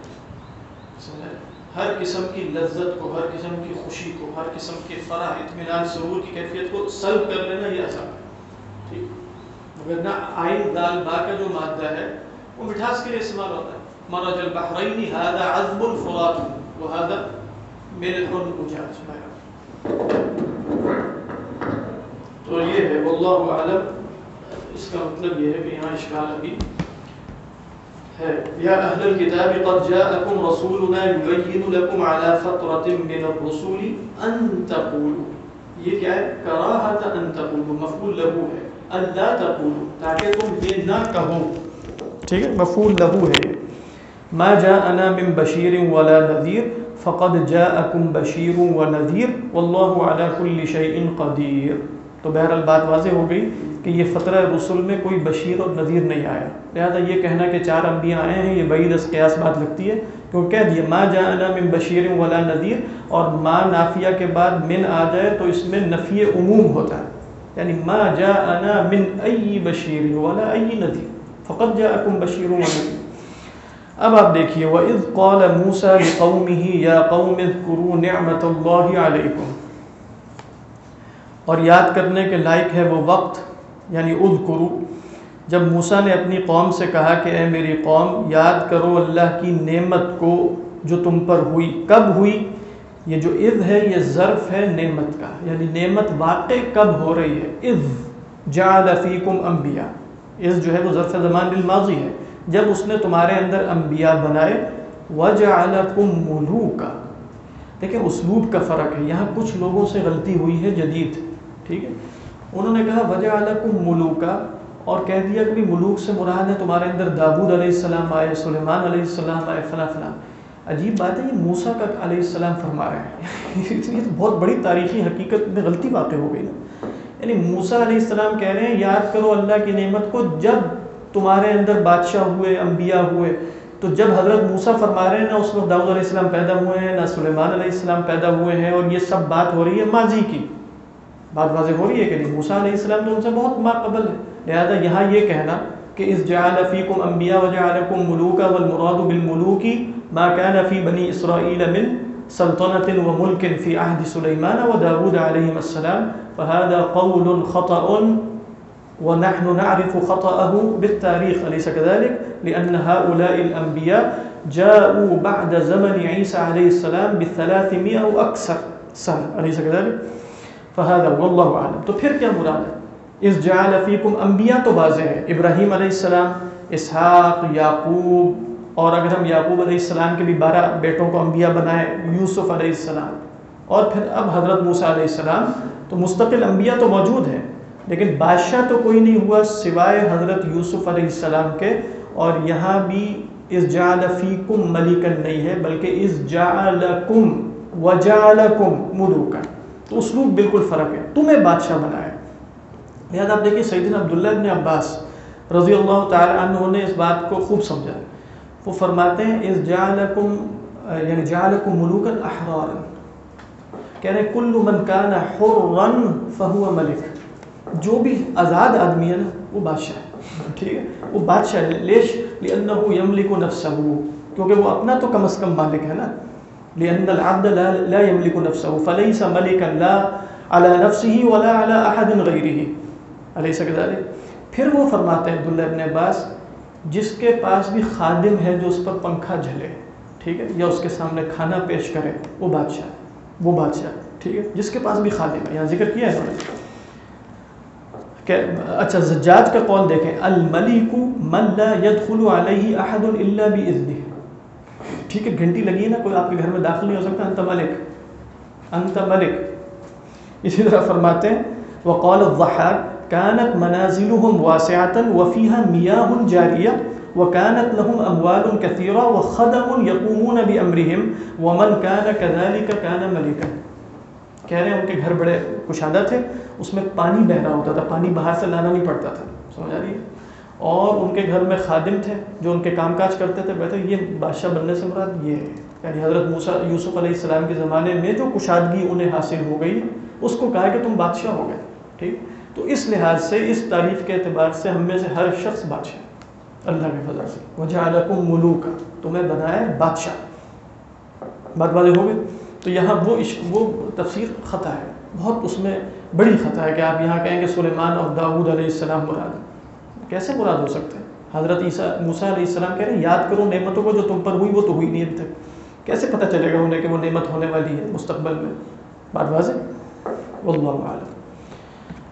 ہر قسم کی لذت کو، ہر قسم کی خوشی کو، ہر قسم کے فرح، اطمینان، سرور کی کیفیت کو سلب کر لینا، یہ عذاب ہے. ٹھیک. مگر نہ عین دال با کا جو مادہ ہے وہ مٹھاس کے لیے استعمال ہوتا ہے. مرج البحرین ھذا عذب فرات وھذا ملح اجاج. تو تو یہ ہے واللہ اعلم. اس کا مطلب یہ ہے کہ یہاں اشکال ابھی ہے. یا اہل الکتاب قد جاءکم رسولنا یبین لکم علی فترۃ من الرسول ان تقولوا. یہ کیا ہے؟ کراہت ان تقولوا مفعول لہو ہے. الا تقولوا تاکہ تم یہ نہ کہو. ٹھیک ہے، مفعول لہو ہے. ما جاءنا من بشیر ولا نذیر فقد جاءکم بشیر ونذیر واللہ علی کل شیء قدیر. تو بہرحال بات واضح ہو گئی کہ یہ فترہ رسول میں کوئی بشیر اور نذیر نہیں آیا. لہذا یہ کہنا کہ 4 انبیاء آئے ہیں یہ بعید از قیاس بات لگتی ہے، کیونکہ کہہ دیا ما جاءنا من بشیر ولا نذیر، اور ما نافیہ کے بعد من آ جائے تو اس میں نفی عموم ہوتا ہے. یعنی ما جاءنا من ای بشیر ولا ای نذیر فقد جاءکم بشیر ونذیر. اب آپ دیکھیے وَإِذْ قَالَ مُوسَى لِقَوْمِهِ يَا قَوْمِ اذْكُرُوا نِعْمَةَ اللَّهِ عَلَيْكُمْ. اور یاد کرنے کے لائق ہے وہ وقت، یعنی اذکروا، جب موسیٰ نے اپنی قوم سے کہا کہ اے میری قوم یاد کرو اللہ کی نعمت کو جو تم پر ہوئی. کب ہوئی؟ یہ جو اذ ہے یہ ظرف ہے نعمت کا، یعنی نعمت واقع کب ہو رہی ہے. اذ جعل فیکم انبیاء، اذ جو ہے وہ ظرف زمان للماضی ہے، جب اس نے تمہارے اندر انبیاء بنائے. وجعلکم ملوکا. دیکھیں اسلوب کا فرق ہے، یہاں کچھ لوگوں سے غلطی ہوئی ہے جدید. ٹھیک ہے، انہوں نے کہا وجعلکم ملوکا اور کہہ دیا کہ ملوک سے مراد ہے تمہارے اندر داؤد علیہ السلام آئے، سلیمان علیہ السلام آئے، فلاں فلاں. عجیب بات ہے، یہ موسیٰ کا علیہ السلام فرما رہے ہیں. یہ تو بہت بڑی تاریخی حقیقت میں غلطی واقع ہو گئی نا. یعنی موسیٰ علیہ السلام کہہ رہے ہیں یاد کرو اللہ کی نعمت کو جب تمہارے اندر بادشاہ ہوئے، انبیاء ہوئے. تو جب حضرت موسیٰ فرما رہے ہیں نا اس وقت داؤد علیہ السلام پیدا ہوئے ہیں، نہ سلیمان علیہ السلام پیدا ہوئے ہیں، اور یہ سب بات ہو رہی ہے ماضی کی. بات واضح ہو رہی ہے کہ نہیں، موسیٰ علیہ السلام تو ان سے بہت ماقبل ہے. لہذا یہاں یہ کہنا کہ اذ جعل فیکم انبیاء وجعلکم ملوکا والمراد بالملوک ما كان في بني اسرائیل من سلطنة وملك في عهد سليمان وداود عليهما السلام فهذا قول خطأ ونحن نعرف خطأه بالتاريخ أليس كذلك؟ لأن هؤلاء الأنبياء جاءوا بعد زمن عيسى عليه السلام ب300 أو أكثر سنة أليس كذلك؟ فهذا والله أعلم. تو پھر کیا مراد ہے؟ اذ جعل فیکم انبیاء تو واضح ہے، ابراہیم علیہ السلام، اسحاق، یعقوب، اور اگر ہم یعقوب علیہ السلام کے بھی 12 بیٹوں کو انبیاء بنائے، یوسف علیہ السلام، اور پھر اب حضرت موسیٰ علیہ السلام، تو مستقل انبیاء تو موجود ہیں، لیکن بادشاہ تو کوئی نہیں ہوا سوائے حضرت یوسف علیہ السلام کے. اور یہاں بھی اذ جعل فیکم ملکن نہیں ہے بلکہ اذ جعلکم وجعلکم ملوکا. تو اسلوب بالکل فرق ہے، تمہیں بادشاہ بنایا. لہذا آپ دیکھیے سیدنا عبداللہ ابن عباس رضی اللہ تعالی عنہ نے اس بات کو خوب سمجھا. وہ فرماتے ہیں اذ جعلکم یعنی جعلکم ملوکا احرارا، کہہ رہے ہیں کل من کان حرا فہو ملک. جو بھی آزاد آدمی ہے نا وہ بادشاہ ہے. ٹھیک ہے، وہ بادشاہ ہے. لیش لأنہ یملک نفسہ، کیونکہ وہ اپنا تو کم از کم مالک ہے نا. لأن العبد لا يملك نفسه فليس ملكا لا على نفسه ولا على أحد غيره أليس كذلك. پھر وہ فرماتے ہیں عبداللہ ابن عباس جس کے پاس بھی خادم ہے جو اس پر پنکھا جھلے، ٹھیک ہے، یا اس کے سامنے کھانا پیش کرے، وہ بادشاہ، وہ بادشاہ. ٹھیک ہے، جس کے پاس بھی خادم ہے. یہاں ذکر کیا ہے انہوں نے. اچھا زجاج کا قول دیکھیں، الملک من لا يدخل علیہ احد الا باذنہ. ٹھیک ہے، گھنٹی لگی ہے نا، کوئی آپ کے گھر میں داخل نہیں ہو سکتا، انت ملک، انت ملک. اسی طرح فرماتے ہیں وقال الضحاک كانت منازلهم واسعة وفيها مياه جارية وكانت لهم أموال كثيرة وخدم يقومون بأمرهم ومن كان كذلك كان ملكا. کہہ رہے ہیں ان کے گھر بڑے کشادہ تھے، اس میں پانی بہ رہا ہوتا تھا، پانی باہر سے لانا نہیں پڑتا تھا. سمجھ آ رہی ہے؟ اور ان کے گھر میں خادم تھے جو ان کے کام کاج کرتے تھے. بہتر یہ بادشاہ بننے سے مراد یہ ہے، یعنی حضرت موسیٰ یوسف علیہ السلام کے زمانے میں جو کشادگی انہیں حاصل ہو گئی اس کو کہا کہ تم بادشاہ ہو گئے. ٹھیک، تو اس لحاظ سے اس تعریف کے اعتبار سے ہم میں سے ہر شخص بادشاہ اللہ کے فضل سے. وجعلکم ملوکا، تمہیں بنایا بادشاہ. بات واضح ہو گئی. تو یہاں وہ تفسیر خطا ہے، بہت اس میں بڑی خطا ہے کہ آپ یہاں کہیں کہ سلیمان اور داؤد علیہ السلام مراد ہے. کیسے مراد ہو سکتے ہیں؟ حضرت موسیٰ علیہ السلام کہہ رہے ہیں یاد کرو نعمتوں کو جو تم پر ہوئی، وہ تو ہوئی نہیں ابھی تک. کیسے پتہ چلے گا انہیں کہ وہ نعمت ہونے والی ہے مستقبل میں؟ بات واضح. واللہ اعلم.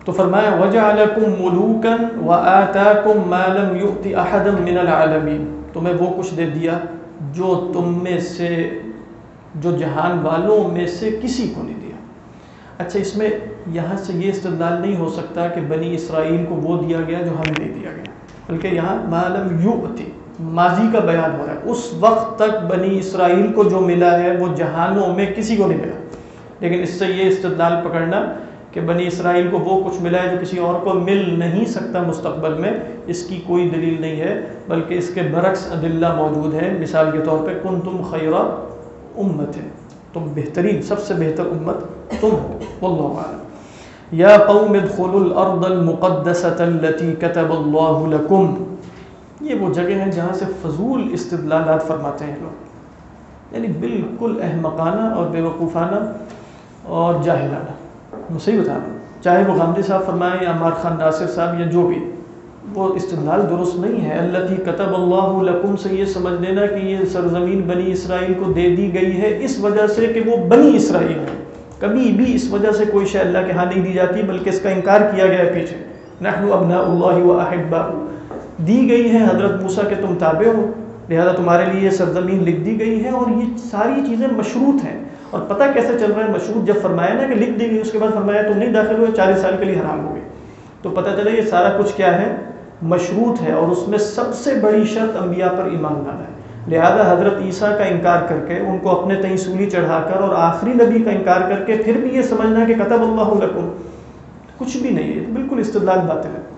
تو فرمایا وَجَعَلَكُم مُلُوكًا وَآتَاكُم مَّا لَمْ يُؤْتِ أَحَدًا مِّنَ الْعَالَمِينَ، تمہیں وہ کچھ دے دیا جو تم میں سے، جو جہان والوں میں سے کسی کو نہیں دیا۔ اچھا، اس میں یہاں سے یہ استدلال نہیں ہو سکتا کہ بنی اسرائیل کو وہ دیا گیا جو ہمیں نہیں دیا گیا، بلکہ یہاں مَا لَمْ يُؤْتِ ماضی کا بیان ہو رہا ہے، اس وقت تک بنی اسرائیل کو جو ملا ہے وہ جہانوں میں کسی کو نہیں ملا۔ لیکن اس سے یہ استدلال پکڑنا کہ بنی اسرائیل کو وہ کچھ ملا ہے جو کسی اور کو مل نہیں سکتا مستقبل میں، اس کی کوئی دلیل نہیں ہے، بلکہ اس کے برعکس ادلہ موجود ہیں۔ مثال کے طور پہ کنتم خیر امت، تم بہترین، سب سے بہتر امت تم ہو، واللہ اعلم۔ یا قوم ادخلوا الارض المقدسة التي كتب اللہ لکم، یہ وہ جگہ ہیں جہاں سے فضول استدلالات فرماتے ہیں لوگ، یعنی بالکل احمقانہ اور بے وقوفانہ اور جاہلانہ۔ میں صحیح بتا رہا ہوں، چاہے وہ غامدی صاحب فرمائیں یا عمار خان ناصر صاحب یا جو بھی، وہ استدلال درست نہیں ہے۔ التی کتب اللہ لکم سے یہ سمجھ لینا کہ یہ سرزمین بنی اسرائیل کو دے دی گئی ہے اس وجہ سے کہ وہ بنی اسرائیل ہے، کبھی بھی اس وجہ سے کوئی شے اللہ کے ہاں نہیں دی جاتی، بلکہ اس کا انکار کیا گیا ہے پیچھے۔ نحن ابناء اللہ واحباؤہ، دی گئی ہے حضرت موسیٰ کہ تم تابع ہو، لہذا تمہارے لیے یہ سرزمین لکھ دی گئی ہے، اور یہ ساری چیزیں مشروط ہیں۔ اور پتہ کیسے چل رہا ہے مشروط؟ جب فرمایا نا کہ لکھ دی گئی، اس کے بعد فرمایا تم نہیں داخل ہوئے، 40 سال کے لیے حرام ہو گئے، تو پتہ چلا یہ سارا کچھ کیا ہے، مشروط ہے، اور اس میں سب سے بڑی شرط انبیاء پر ایمان لانا ہے۔ لہذا حضرت عیسیٰ کا انکار کر کے، ان کو اپنے تئیں سولی چڑھا کر، اور آخری نبی کا انکار کر کے پھر بھی یہ سمجھنا کہ کتب اللہ لکم، کچھ بھی نہیں ہے، بالکل استدلال باطل ہے۔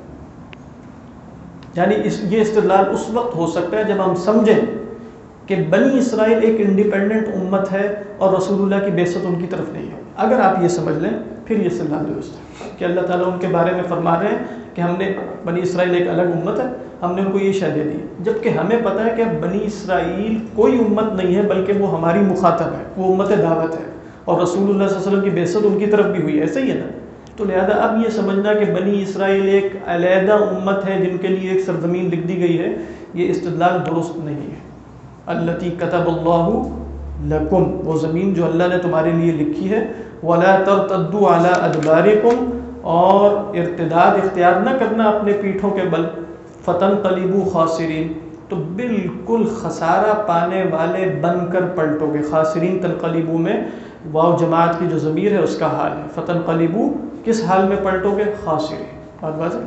یعنی یہ استدلال اس وقت ہو سکتا ہے جب ہم سمجھیں کہ بنی اسرائیل ایک انڈیپینڈنٹ امت ہے اور رسول اللہ کی بعثت ان کی طرف نہیں ہے۔ اگر آپ یہ سمجھ لیں پھر یہ استدلال درست ہے کہ اللہ تعالیٰ ان کے بارے میں فرما رہے ہیں کہ ہم نے، بنی اسرائیل ایک الگ امت ہے، ہم نے ان کو یہ شے دے دی، جبکہ ہمیں پتہ ہے کہ بنی اسرائیل کوئی امت نہیں ہے، بلکہ وہ ہماری مخاطب ہے، وہ امت دعوت ہے، اور رسول اللہ صلی اللہ علیہ وسلم کی بعثت ان کی طرف بھی ہوئی ہے، ایسا ہی ہے نا؟ تو لہذا اب یہ سمجھنا کہ بنی اسرائیل ایک علیحدہ امت ہے جن کے لیے ایک سرزمین لکھ دی گئی ہے، یہ استدلال درست نہیں ہے۔ التی کتب اللہ لکم، وہ زمین جو اللہ نے تمہارے لیے لکھی ہے، ولا ترتدوا علی ادبارکم، اور ارتداد اختیار نہ کرنا اپنے پیٹھوں کے بل، فتنقلبوا خاسرین، تو بالکل خسارہ پانے والے بن کر پلٹو گے۔ خاسرین تنقلبوا میں واو جماعت کی جو ضمیر ہے اس کا حال ہے، فتنقلبوا کس حال میں پلٹو گے؟ خاسرین۔ بات واضح؟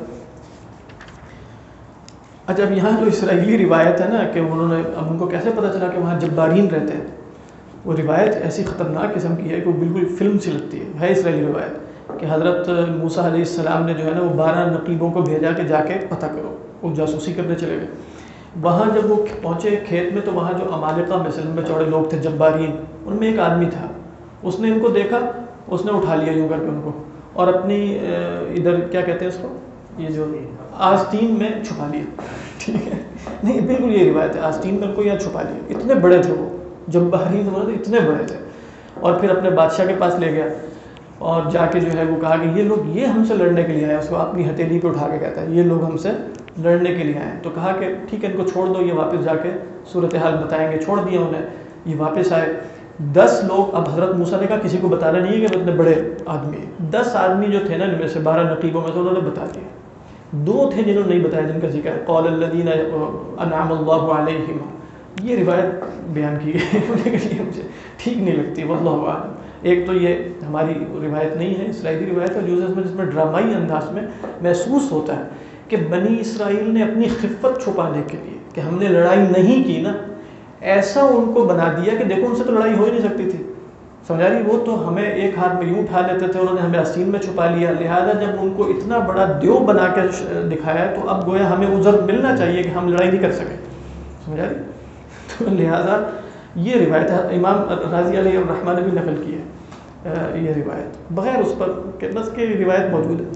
اچھا، اب یہاں جو اسرائیلی روایت ہے نا کہ انہوں نے، اب ان کو کیسے پتہ چلا کہ وہاں جبارین رہتے ہیں، وہ روایت ایسی خطرناک قسم کی ہے کہ وہ بالکل فلم سی لگتی ہے اسرائیلی روایت، کہ حضرت موسیٰ علیہ السلام نے جو ہے نا وہ 12 نقیبوں کو بھیجا کہ جا کے پتہ کرو، وہ جاسوسی کرنے چلے گئے۔ وہاں جب وہ پہنچے کھیت میں تو وہاں جو عمالقہ میں لمبے چوڑے لوگ تھے جبارین، ان میں ایک آدمی تھا، اس نے ان کو دیکھا، اس نے اٹھا لیا یوں کر کے ان کو، اور اپنی ادھر کیا کہتے ہیں اس کو، یہ جو آستین میں چھپا لیا، ٹھیک ہے؟ نہیں بالکل یہ روایت ہے، آستین میں ان کو یہاں چھپا لیا، اتنے بڑے تھے وہ جبارین، اتنے بڑے تھے، اور پھر اپنے بادشاہ کے پاس لے گیا، اور جا کے جو ہے وہ کہا کہ یہ لوگ یہ ہم سے لڑنے کے لیے آئے، اس کو اپنی ہتھیلی پہ اٹھا کے کہتا ہے یہ لوگ ہم سے لڑنے کے لیے آئے، تو کہا کہ ٹھیک ہے ان کو چھوڑ دو، یہ واپس جا کے صورتحال بتائیں گے۔ چھوڑ دیا انہیں، یہ واپس آئے 10 لوگ، اب حضرت موسیٰ نے کہا کسی کو بتانا نہیں ہے کہ اتنے بڑے آدمی ہیں، 10 آدمی جو تھے نا ان میں سے 12 نقیبوں میں سے، انہوں نے بتا دیا، 2 تھے جنہوں نے نہیں بتایا، جن کا ذکر ہے قال الذین انعم اللہ علیہم، یہ روایت بیان کی گئی لیکن یہ مجھے ٹھیک نہیں لگتی، واللہ اعلم۔ ایک تو یہ ہماری روایت نہیں ہے، اسرائیلی روایت ہے، جس میں ڈرامائی انداز میں محسوس ہوتا ہے کہ بنی اسرائیل نے اپنی خفت چھپانے کے لیے کہ ہم نے لڑائی نہیں کی نا، ایسا ان کو بنا دیا کہ دیکھو ان سے تو لڑائی ہو ہی نہیں سکتی تھی، سمجھا رہی؟ وہ تو ہمیں ایک ہاتھ میں یوں اٹھا لیتے تھے، انہوں نے ہمیں آستین میں چھپا لیا، لہٰذا جب ان کو اتنا بڑا دیو بنا کے دکھایا تو اب گویا ہمیں عذر ملنا چاہیے کہ ہم لڑائی نہیں کر سکے، سمجھا رہی؟ تو لہٰذا یہ روایت امام راضی علیہ الرحمٰن نے بھی نقل کی ہے یہ روایت، بغیر اس پر کہ بس کہ روایت موجود ہے۔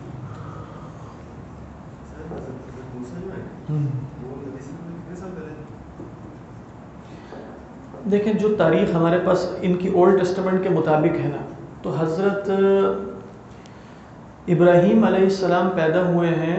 دیکھیں جو تاریخ ہمارے پاس ان کی اولڈ ٹیسٹمنٹ کے مطابق ہے نا، تو حضرت ابراہیم علیہ السلام پیدا ہوئے ہیں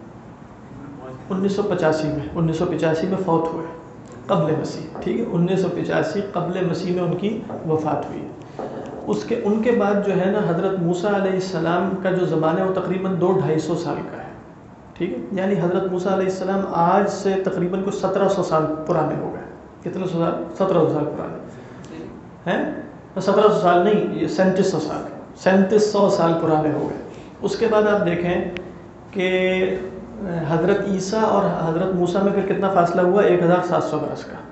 1985 میں، 1985 میں فوت ہوئے قبل مسیح، ٹھیک ہے، 1985 قبل مسیح میں ان کی وفات ہوئی۔ ان کے بعد جو ہے نا حضرت موسیٰ علیہ السلام کا جو زمانہ ہے وہ تقریباً 200-250 سال کا ہے، ٹھیک ہے، یعنی حضرت موسیٰ علیہ السلام آج سے تقریباً کوئی 1700 سال پرانے ہو گئے. کتنے سو سال؟ 1700 سال پرانے ہیں. 1700 سال نہیں، یہ 3700 سال پرانے ہو گئے. اس کے بعد آپ دیکھیں کہ حضرت عیسیٰ اور حضرت موسیٰ میں پھر کتنا فاصلہ ہوا؟ 1700 برس کا،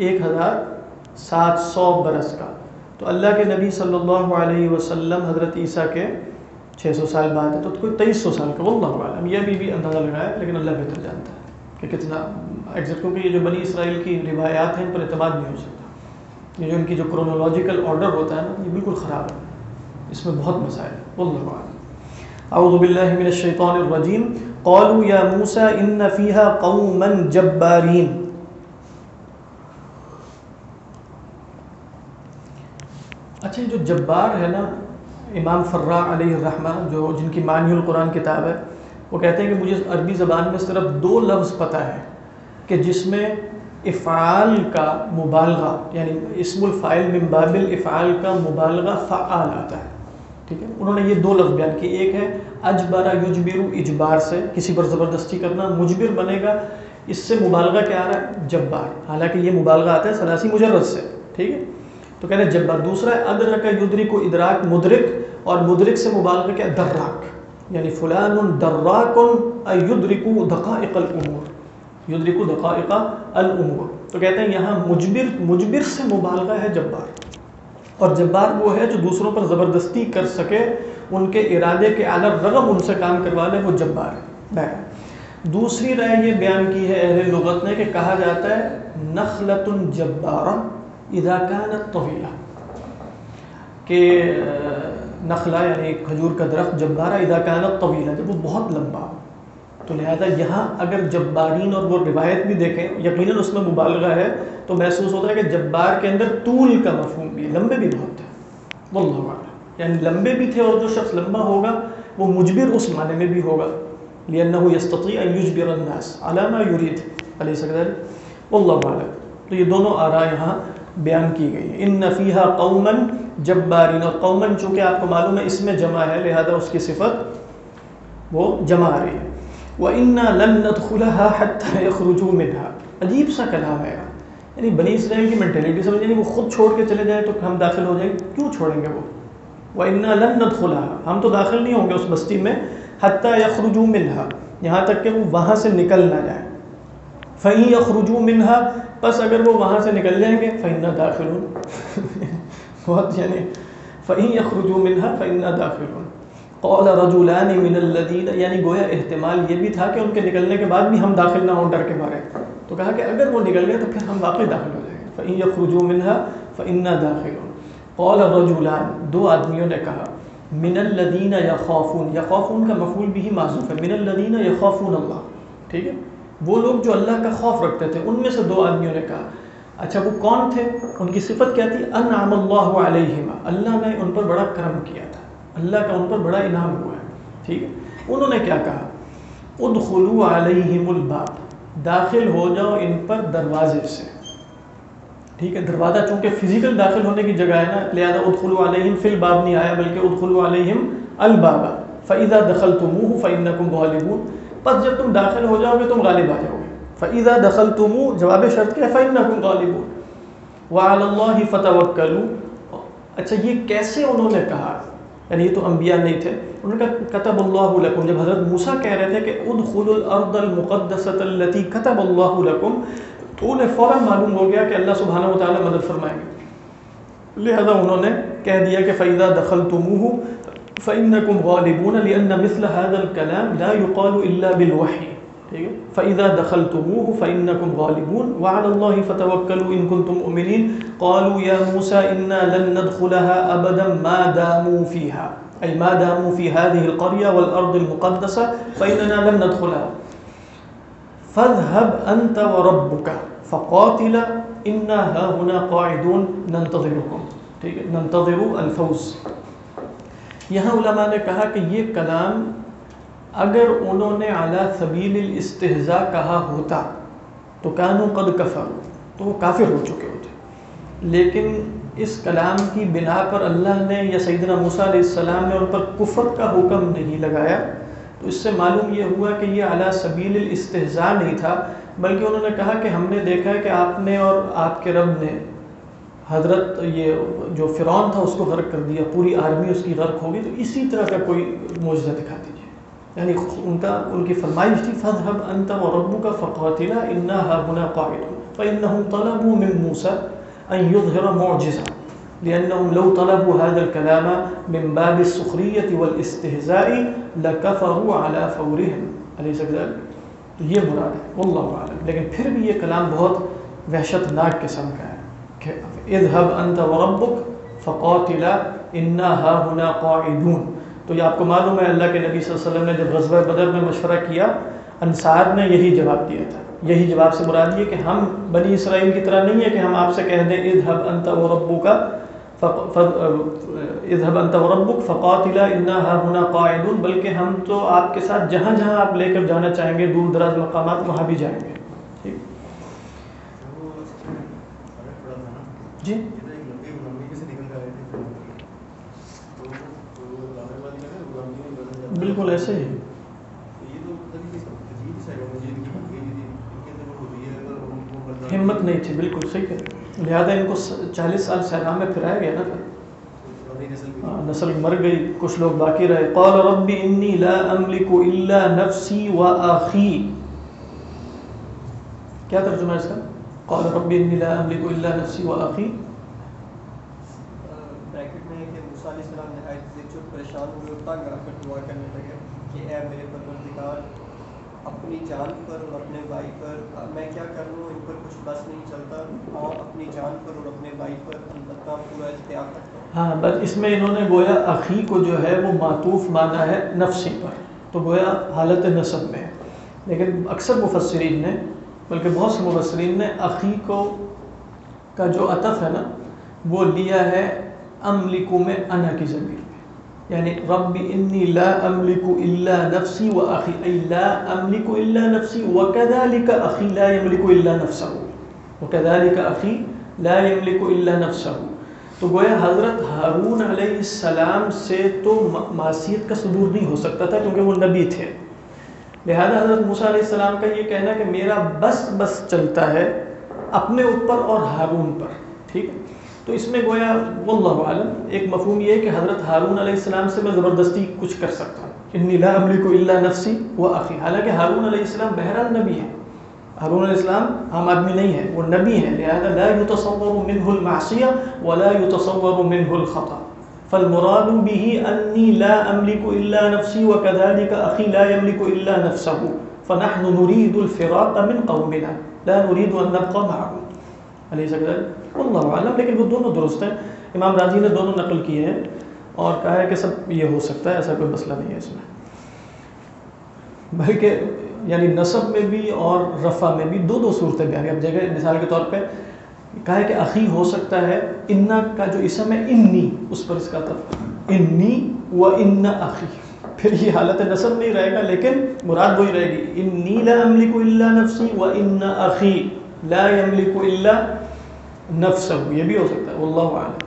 1700 برس کا. تو اللہ کے نبی صلی اللہ علیہ وسلم حضرت عیسیٰ کے 600 سال بعد ہے، تو کوئی 2300 سال کا. واللہ اعلم، یہ بھی اندازہ لگایا، لیکن اللہ بہتر جانتا ہے کہ کتنا ایگزیکٹ، کیونکہ یہ جو بنی اسرائیل کی روایات ہیں ان پر اعتماد نہیں ہو سکتا. یہ جو ان کی جو کرونولوجیکل آرڈر ہوتا ہے نا، یہ بالکل خراب ہے، اس میں بہت مسائل ہے. واللہ اعلم. اعوذ باللہ من الشیطان الرجیم. قالوا یا موسیٰ ان فیہا قوما جبارین. اچھا، جو جبار ہے نا، امام فرا علیہ الرحمہ جو جن کی معنی القرآن کتاب ہے، وہ کہتے ہیں کہ مجھے عربی زبان میں صرف 2 لفظ پتہ ہے کہ جس میں افعال کا مبالغہ، یعنی اسم الفاعل من باب الافعال کا مبالغہ فعال آتا ہے. ٹھیک ہے، انہوں نے یہ 2 لفظ بیان کیے. ایک ہے اجبر یجبر، اجبار سے کسی پر زبردستی کرنا، مجبر بنے گا، اس سے مبالغہ کیا آ رہا ہے؟ جبار. حالانکہ یہ مبالغہ آتا ہے ثلاثی مجرد سے. ٹھیک ہے، تو کہتے ہیں جبار. دوسرا ہے ادرک یدرک، ادراک مدرک، اور مدرک سے مبالغہ کیا؟ دراک، یعنی فلان دراک ای یدرک دقائق الامور، یدرک دقائق الامور. تو کہتے ہیں یہاں مجبر سے مبالغہ ہے جبار. اور جبار وہ ہے جو دوسروں پر زبردستی کر سکے، ان کے ارادے کے علی الرغم ان سے کام کروا لے، وہ جبار ہے. دوسری رائے یہ بیان کی ہے اہل لغت نے کہ کہا جاتا ہے نخلۃ جبارہ اذا كانت طویلہ، کہ نخلا یعنی کھجور کا درخت جبارہ اذا كانت طویلہ، جب وہ بہت لمبا ہو. تو لہذا یہاں اگر جبارین اور وہ روایت بھی دیکھیں، یقیناً اس میں مبالغہ ہے، تو محسوس ہوتا ہے کہ جبار کے اندر طول کا مفہوم بھی، لمبے بھی بہت تھے. واللہ اعلم، یعنی لمبے بھی تھے، اور جو شخص لمبا ہوگا وہ مجبر اس معنی میں بھی ہوگا، لأنه يستطيع أن يجبر الناس على ما يريد. أليس كذلك؟ والله اعلم. تو یہ دونوں آراء یہاں بیان کی گئی ہیں. ان فیہا قوما جبارین، اور قوما چونکہ آپ کو معلوم ہے اس میں جمع ہے، لہذا اس کی صفت وہ جمع آ رہی ہے. وَإِنَّا لَن نَدْخُلَهَا حَتَّى يَخْرُجُوا مِنْهَا. عجیب سا کلام ہے، یعنی بنی اسرائیل کی مینٹیلیٹی سمجھ، یعنی وہ خود چھوڑ کے چلے جائیں تو ہم داخل ہو جائیں، کیوں چھوڑیں گے وہ؟ وَإِنَّا لَن نَدْخُلَهَا، ہم تو داخل نہیں ہوں گے اس بستی میں، حَتَّى يَخْرُجُوا مِنْهَا، یہاں تک کہ وہ وہاں سے نکل نہ جائیں. فَإِن يَخْرُجُوا مِنْهَا، پس اگر وہ وہاں سے نکل جائیں گے فَإِنَّا دَاخِلُونَ. بہت یعنی فَإِن يَخْرُجُوا مِنْهَا فَإِنَّا دَاخِلُونَ. قَالَ رَجُلَانِ مِنَ الَّذِينَ، یعنی گویا احتمال یہ بھی تھا کہ ان کے نکلنے کے بعد بھی ہم داخل نہ ہوں ڈر کے مارے، تو کہا کہ اگر وہ نکل گئے تو پھر ہم واقعی داخل ہو جائیں گے. فَإِن يَخْرُجُوا مِنْهَا فَإِنَّا دَاخِلُونَ. قَالَ رَجُلَانِ، 2 آدمیوں نے کہا، مِنَ الَّذِينَ يَخَافُونَ، يَخَافُونَ کا مفعول بِهِ محذوف ہے، مِنَ الَّذِينَ يَخَافُونَ اللَّهَ. ٹھیک ہے، وہ لوگ جو اللہ کا خوف رکھتے تھے، ان میں سے 2 آدمیوں نے کہا. اچھا وہ کون تھے؟ ان کی صفت کیا تھی؟ انعم اللہ علیہما، اللہ نے ان پر بڑا کرم کیا تھا، اللہ کا ان پر بڑا انعام ہوا ہے. ٹھیک ہے، انہوں نے کیا کہا؟ ادخلوا علیہم الباب، داخل ہو جاؤ ان پر دروازے سے. ٹھیک ہے، دروازہ چونکہ فزیکل داخل ہونے کی جگہ ہے نا، لہذا ادخلوا علیہم فی الباب نہیں آیا، بلکہ ادخلوا علیہم الباب فاذا دخلتموہ فانکم غالبون. پس جب تم داخل ہو جاؤ گے تم غالب آ جاؤ گے. فاذا دخلتموہ جواب شرط کیا؟ فانکم غالبون وعلی اللہ فتوکلوا. اچھا یہ کیسے انہوں نے کہا؟ یعنی یہ تو انبیاء نہیں تھے. انہوں نے کہا کتب اللہ لکم، جب حضرت موسیٰ کہہ رہے تھے کہ ادخلوا الارض المقدسۃ التی کتب اللہ لکم، تو انہیں فوراً معلوم ہو گیا کہ اللہ سبحانہ و تعالیٰ مدد فرمائیں گے، لہذا انہوں نے کہہ دیا کہ فاذا دخلتموہ فانکم غالبون، لان مثل هذا الكلام لا يقال الا بالوحی. ٹھیک ہے، فاذا دخلتموہ فانکم غالبون وعلی اللہ فتوکلوا ان کنتم مؤمنین. قالوا یا موسیٰ انا لن ندخلها ابدا ما داموا فیها، ای ما داموا فی هذه القرية والارض المقدسة فاننا لن ندخلها فاذهب انت وربك فقاتلا انا هاهنا قاعدون ننتظركم. ٹھیک ہے، ننتظر الفوز. یہاں علماء نے کہا کہ یہ کلام اگر انہوں نے علی سبیل الاستہزاء کہا ہوتا تو کانوا قد کفروا، تو وہ کافر ہو چکے ہوتے. لیکن اس کلام کی بنا پر اللہ نے یا سیدنا موسیٰ علیہ السلام نے ان پر کفر کا حکم نہیں لگایا، تو اس سے معلوم یہ ہوا کہ یہ علی سبیل الاستہزاء نہیں تھا، بلکہ انہوں نے کہا کہ ہم نے دیکھا ہے کہ آپ نے اور آپ کے رب نے حضرت یہ جو فرعون تھا اس کو غرق کر دیا، پوری آرمی اس کی غرق ہوگی، تو اسی طرح کا کوئی معجزہ دکھا دیجیے۔ یعنی ان کی فرمائش تھی فَاذْهَبْ أَنْتَ وَرَبُّكَ فَقَاتِلَا إِنَّا هَاهُنَا قَاعِدُونَ فَإِنَّهُمْ طَلَبُوا مِن مُوسَىٰ أَن يُظْهِرَ مُعْجِزَةً لِأَنَّهُمْ لَوْ طَلَبُوا هَذَا الْكَلَامَ مِن بَابِ السُّخْرِيَّةِ وَالِاسْتِهْزَاءِ لَكَفَرُوا عَلَى فَوْرِهِمْ أَلَيْسَ كَذَلِكَ؟ تو یہ مراد ہے واللہ اعلم، لیکن پھر بھی یہ کلام بہت وحشتناک قسم کا ہے کہ اذهب أنت وربك فقاتلا إنا هاهنا قاعدون۔ تو یہ آپ کو معلوم ہے اللہ کے نبی صلی اللہ علیہ وسلم نے جب غزوہ بدر میں مشورہ کیا، انصار نے یہی جواب دیا تھا۔ یہی جواب سے مراد یہ کہ ہم بنی اسرائیل کی طرح نہیں ہے کہ ہم آپ سے کہہ دیں اذهب أنت وربك فقاتلا إنا هاهنا قاعدون، بلکہ ہم تو آپ کے ساتھ جہاں جہاں آپ لے کر جانا چاہیں گے، دور دراز مقامات، وہاں بھی جائیں گے۔ ٹھیک جی بالکل ایسے ہی ہمت نہیں تھی، بالکل صحیح ہے، لہذا ان کو 40 سال صحرا میں پھرایا گیا نا، نسل مر گئی، کچھ لوگ باقی رہے۔ قال رب انی لا املک الا نفسی واخی، کیا ترجمہ ہے اس کا؟ قال رب انی لا املک الا نفسی واخی، بریکٹ میں ہے کہ موسیٰ علیہ السلام نہایت چپ پریشان ہوئے اور تنگ آ کر دعا کرنے لگے کہ اے میرے پروردگار، اپنی جان پر اور اپنے بھائی پر میں کیا کر لوں، ان پر کچھ بس نہیں چلتا، اور اپنی جان پر اور اپنے بھائی پر البتہ پورا اختیار کرتا ہوں۔ ہاں بس اس میں انہوں نے گویا اخی کو جو ہے وہ معطوف مانا ہے نفسی پر، تو گویا حالت نسب میں ہے، لیکن اکثر مفسرین نے، بلکہ بہت سے مفسرین نے اخی کو کا جو عطف ہے نا وہ لیا ہے املکو میں انا کی ضمیر میں، یعنی رب انی لا املک الا نفسی و اخی، ای لا املک الا نفسی وکذالک اخی لا یملک الا نفسہ، وکذالک اخی لا یملک الا نفسہ۔ تو گویا حضرت ہارون علیہ السلام سے تو معصیت کا صدور نہیں ہو سکتا تھا کیونکہ وہ نبی تھے، لہذا حضرت موسیٰ علیہ السلام کا یہ کہنا کہ میرا بس چلتا ہے اپنے اوپر اور ہارون پر، ٹھیک ہے، تو اس میں گویا واللہ عالم ایک مفہوم یہ ہے کہ حضرت ہارون علیہ السلام سے میں زبردستی کچھ کر سکتا ہوں، انی لا املک الا نفسی و اخی، حالانکہ ہارون علیہ السلام بہرحال نبی ہے، ہارون علیہ السلام عام آدمی نہیں ہے، وہ نبی ہے، لہذا لا يتصور منه المعصیہ ولا يتصور منه الخطأ، فالمراد به انی لا املک الا نفسی وكذلك اخی لا یملک الا نفسه فنحن نريد الفراق من قومنا لا نريد ان نبقى معهم، علیہ كذلك واللہ اعلم، لیکن وہ دونوں درست ہیں، امام راضی نے دونوں نقل کیے ہیں اور کہا ہے کہ سب یہ ہو سکتا ہے، ایسا کوئی مسئلہ نہیں ہے اس میں، بلکہ یعنی نسب میں بھی اور رفع میں بھی دو صورتیں بیان، اب جگہ مثال کے طور پہ کہا ہے کہ اخی ہو سکتا ہے، انا کا جو اسم ہے انی، اس پر اس کا تفصیل انی و ان اخی، پھر یہ حالت نسب نہیں رہے گا لیکن مراد وہی رہے گی، انی لا املک الا نفسی و ان اخی لا یملک الا نفسہ، یہ بھی ہو سکتا ہے واللہ اعلم۔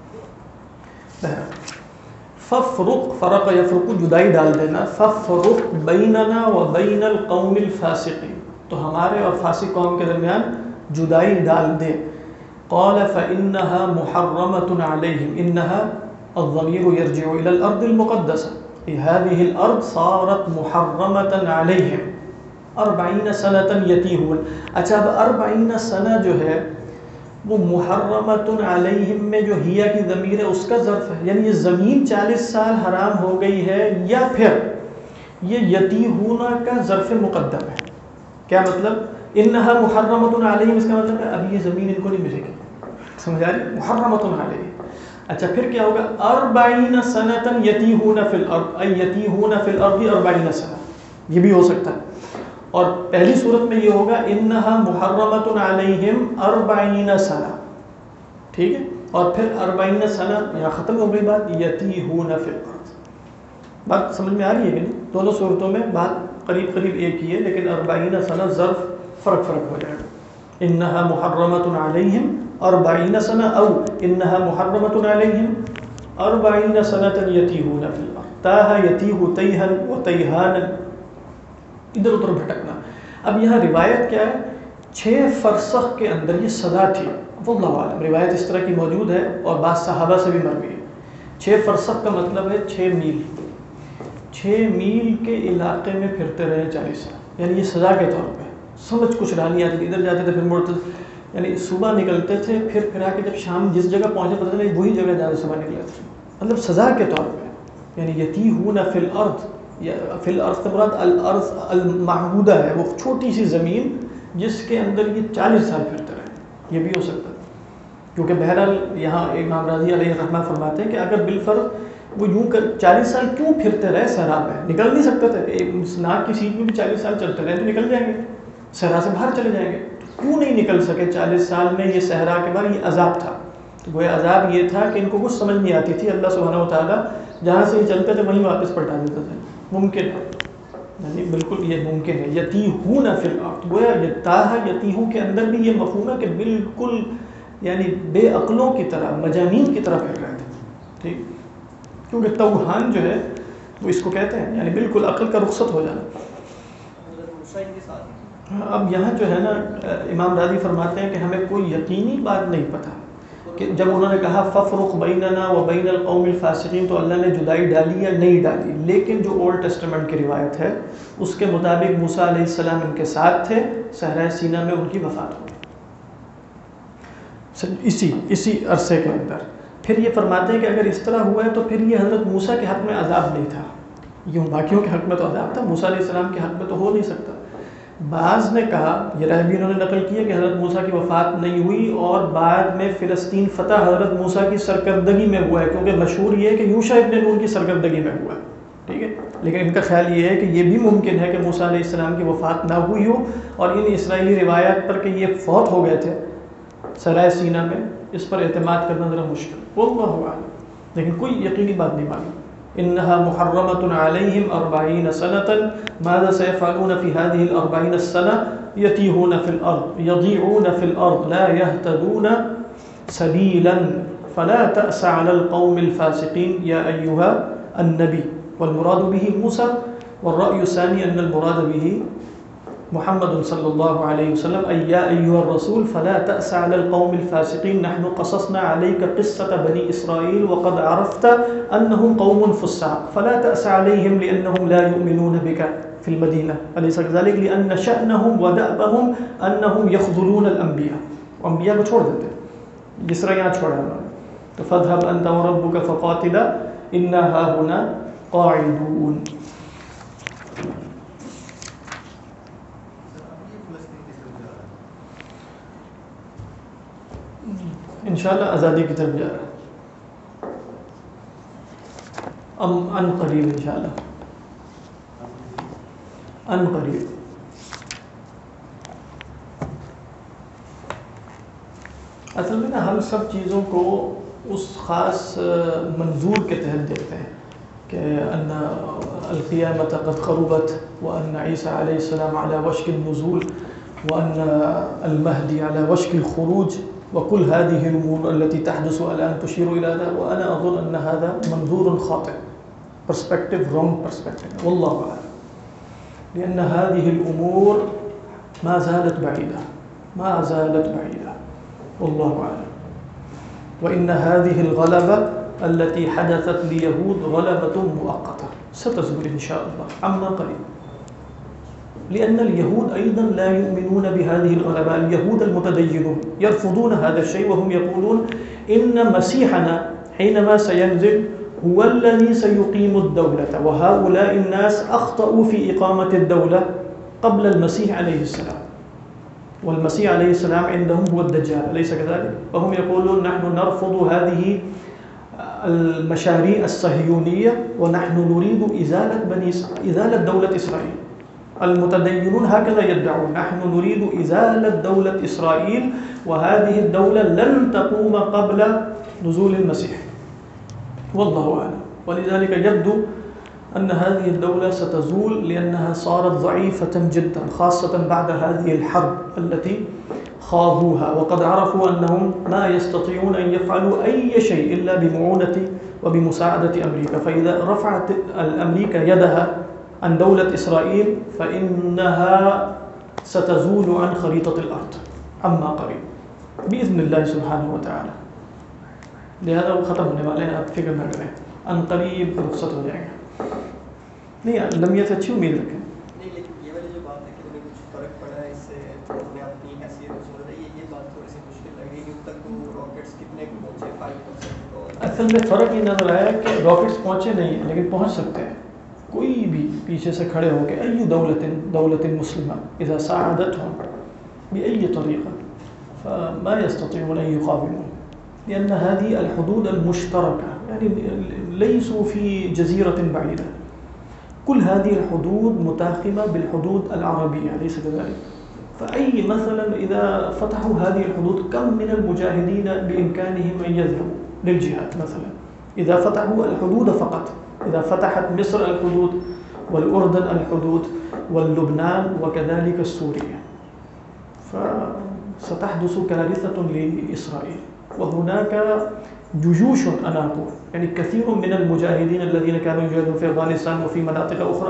ففرق، فرق یفرق جدائی ڈال دینا، ففرق بیننا و بین القوم الفاسقین، تو ہمارے اور فاسق قوم کے درمیان جدائی ڈال دے۔ قال فإنها محرمة عليهم، إنها الضمير يرجع إلى الأرض المقدسة، هذه الأرض صارت محرمة عليهم 40 سنة يتيهون۔ اچھا اب 40 سنہ جو ہے وہ محرمۃ علیہم میں جو ہیا کی ضمیر ہے اس کا ظرف ہے، یعنی یہ زمین 40 سال حرام ہو گئی ہے، یا پھر یہ یتیہون کا ظرف مقدم ہے۔ کیا مطلب؟ انہا محرمۃ علیہم، اس کا مطلب ہے اب یہ زمین ان کو نہیں ملے گی، سمجھ آ رہی؟ محرمۃ علیہم، اچھا پھر کیا ہوگا؟ 40 سنة یتیہون فی الارض، ای یتیہون فی الارض 40 سنہ، یہ بھی ہو سکتا ہے، اور پہلی صورت میں یہ ہوگا انہا محرمۃ علیہم 40 سنہ، ٹھیک ہے، اور پھر 40 سنہ یہاں ختم ہو گئی بات، یتیہون فی الارض۔ بات سمجھ میں آ رہی ہے کہ نہیں؟ دونوں صورتوں میں بات قریب ایک ہی ہے، لیکن 40 سنہ ظرف فرق ہو جائے گا۔ انہا محرمۃ علیہم 40 سنہ او انہا محرمۃ علیہم 40 سنۃ یتیہون فی الارض. تاہا یتیہ تیہن و تیہانا، ادھر ادھر بھٹکنا. اب یہاں روایت کیا ہے؟ 6 فرسخ کے اندر یہ سزا تھی. واللہ عالم روایت اس طرح کی موجود ہے اور بعض صحابہ سے بھی مروی ہے. 6 فرسخ کا مطلب ہے 6 میل. 6 میل کے علاقے میں پھرتے رہے 40 سال، یعنی یہ سزا کے طور پہ. سمجھ کچھ رہا نہیں آتی تھی، ادھر جاتے تھے پھر مڑتے، یعنی صبح نکلتے تھے پھر آ کے جب شام جس جگہ پہنچے پتہ نہیں وہی جگہ جاتے صبح نکلے تھے. مطلب سزا کے طور پہ. یعنی یتیہون فی الارض، فی الارض سے مراد الارض المعہودہ ہے، وہ چھوٹی سی زمین جس کے اندر یہ 40 سال پھرتے رہے. یہ بھی ہو سکتا ہے، کیونکہ بہرحال یہاں امام راضی علیہ الرحمہ فرماتے ہیں کہ اگر بالفرض وہ یوں کر 40 سال کیوں پھرتے رہے صحرا میں؟ نکل نہیں سکتے تھے. ایک ناک کی سیٹ میں بھی 40 سال چلتے رہے تو نکل جائیں گے، صحرا سے باہر چلے جائیں گے. کیوں نہیں نکل سکے 40 سال میں؟ یہ صحرا کے بعد یہ عذاب تھا. تو وہ عذاب یہ تھا کہ ان کو کچھ سمجھ نہیں آتی تھی. اللہ سبحانہ و تعالیٰ جہاں سے یہ چلتے تھے وہیں واپس پلٹا دیتے تھے. ممکن ہے، یعنی بالکل یہ ممکن ہے. یتیہون فی الارض، گویا تاہا یتیہوں کے اندر بھی یہ مفہوم ہے کہ بالکل یعنی بے عقلوں کی طرح، مجانین کی طرح پھر رہے تھے. ٹھیک، کیونکہ توہان جو ہے وہ اس کو کہتے ہیں، یعنی بالکل عقل کا رخصت ہو جانا. اب یہاں جو ہے نا امام راضی فرماتے ہیں کہ ہمیں کوئی یقینی بات نہیں پتہ کہ جب انہوں نے کہا ففرق بیننا و بین القوم الفاسقین تو اللہ نے جدائی ڈالی یا نہیں ڈالی. لیکن جو اولڈ ٹیسٹمنٹ کی روایت ہے اس کے مطابق موسیٰ علیہ السلام ان کے ساتھ تھے، صحرائے سینا میں ان کی وفات ہو گئی اسی عرصے کے اندر. پھر یہ فرماتے ہیں کہ اگر اس طرح ہوا ہے تو پھر یہ حضرت موسیٰ کے حق میں عذاب نہیں تھا. یوں باقیوں کے حق میں تو عذاب تھا، موسیٰ علیہ السلام کے حق میں تو ہو نہیں سکتا. بعض نے کہا، یہ رائے بھی انہوں نے نقل کی ہے کہ حضرت موسیٰ کی وفات نہیں ہوئی اور بعد میں فلسطین فتح حضرت موسیٰ کی سرکردگی میں ہوا ہے، کیونکہ مشہور یہ ہے کہ یوشع ابن نون کی سرکردگی میں ہوا ہے. ٹھیک ہے، لیکن ان کا خیال یہ ہے کہ یہ بھی ممکن ہے کہ موسیٰ علیہ السلام کی وفات نہ ہوئی ہو اور ان اسرائیلی روایات پر کہ یہ فوت ہو گئے تھے سرائے سینا میں، اس پر اعتماد کرنا ذرا مشکل. واللہ اعلم، لیکن کوئی یقینی بات نہیں معلوم. انہا محرمۃ علیہم 40 سنۃ ماذا سيفعلون في هذه ال40 السنة يتيهون في الأرض يضيعون في الأرض لا يهتدون سبيلا فلا تأس على القوم الفاسقين يا أيها النبي. والمراد به موسى، والرأي الثاني أن المراد به محمد صلى الله عليه وسلم أي يا أيها الرسول فلا تأس على القوم الفاسقين نحن قصصنا عليك قصة بني إسرائيل وقد عرفت أنهم قوم فساق فلا تأس عليهم لأنهم لا يؤمنون بك في المدينة أليس كذلك لأن شأنهم ودأبهم أنهم يخذلون الأنبياء وأنبياء کو چھوڑ دیتے جس طرح یہاں چھوڑا انہوں نے. تو فاذهب أنت وربك فقاتلا إنا هاهنا قاعدون. انشاءاللہ آزادی کی طرف جا رہا ہے ان قریب، انشاءاللہ ان قریب. اصل میں نا ہم سب چیزوں کو اس خاص منظور کے تحت دیکھتے ہیں کہ ان القیامت قد قربت وان عیسیٰ علیہ السلام على وشک النزول وان المہدی على وشک الخروج وكل هذه الأمور التي تحدث الآن تشير إلى هذا، وأنا أظن أن هذا منظور خاطئ، perspective wrong perspective، والله أعلم. لأن هذه الأمور ما زالت بعيدة والله أعلم. وإن هذه الغلبة التي حدثت ليهود غلبة مؤقتة ستزول إن شاء الله عما قريب. لأن اليهود أيضا لا يؤمنون بهذه الغلبة. اليهود المتدينون يرفضون هذا الشيء وهم يقولون إن مسيحنا حينما سينزل هو الذي سيقيم الدولة، وهؤلاء الناس أخطأوا في إقامة الدولة قبل المسيح عليه السلام، والمسيح عليه السلام عندهم هو الدجال أليس كذلك؟ وهم يقولون نحن نرفض هذه المشاريع الصهيونية ونحن نريد إزالة دولة إسرائيل. المتدينون هكذا يدعون، نحن نريد إزالة دولة إسرائيل وهذه الدولة لن تقوم قبل نزول المسيح والله أعلم. ولذلك يبدو أن هذه الدولة ستزول لأنها صارت ضعيفة جدا، خاصة بعد هذه الحرب التي خاضوها وقد عرفوا أنهم ما يستطيعون أن يفعلوا أي شيء إلا بمعونة وبمساعدة أمريكا. فإذا رفعت الأمريكا يدها عن دولة إسرائيل فإنها ستزول عن خريطة الأرض عما قريب بإذن الله سبحانه وتعالى. لہذا وہ ختم ہونے والے ہیں، آپ فکر نہ کریں، ان قریب رخصت ہو جائے گا. نہیں لمحے سے اچھی امید رکھیں. نہیں لیکن یہ والی جو بات ہے کہ ہمیں کچھ فرق پڑا ہے اس سے ہمیں اپنی حیثیت کو سمجھ رہی ہے، یہ بات تھوڑی سی مشکل لگ رہی ہے. اب تک وہ راکٹس کتنے کو پہنچے 5%. اصل میں فرق یہ نظر آیا کہ راکٹس پہنچے نہیں ہیں لیکن پہنچ سکتے ہیں. کوئی بھی پیچھے سے کھڑے ہو کے ای دولت مسلمہ اذا ساعدتهم بأي طریقہ فما يستطيعون ان يقاوموا لأن هذه الحدود المشتركة يعني ليسوا في جزيرة بعيدة. كل هذه الحدود متاخمة بالحدود العربية أليس كذلك؟ فأي مثلا إذا فتحوا هذه الحدود كم من المجاهدين بإمكانهم أن يذهبوا للجهاد مثلا إذا فتحوا الحدود فقط. إذا فتحت مصر الحدود والأردن الحدود واللبنان وكذلك سوريا فستحدث كارثة لإسرائيل. وهناك جيوش أنا أقول يعني كثير من المجاهدين الذين كانوا يجاهدون في أفغانستان وفي مناطق أخرى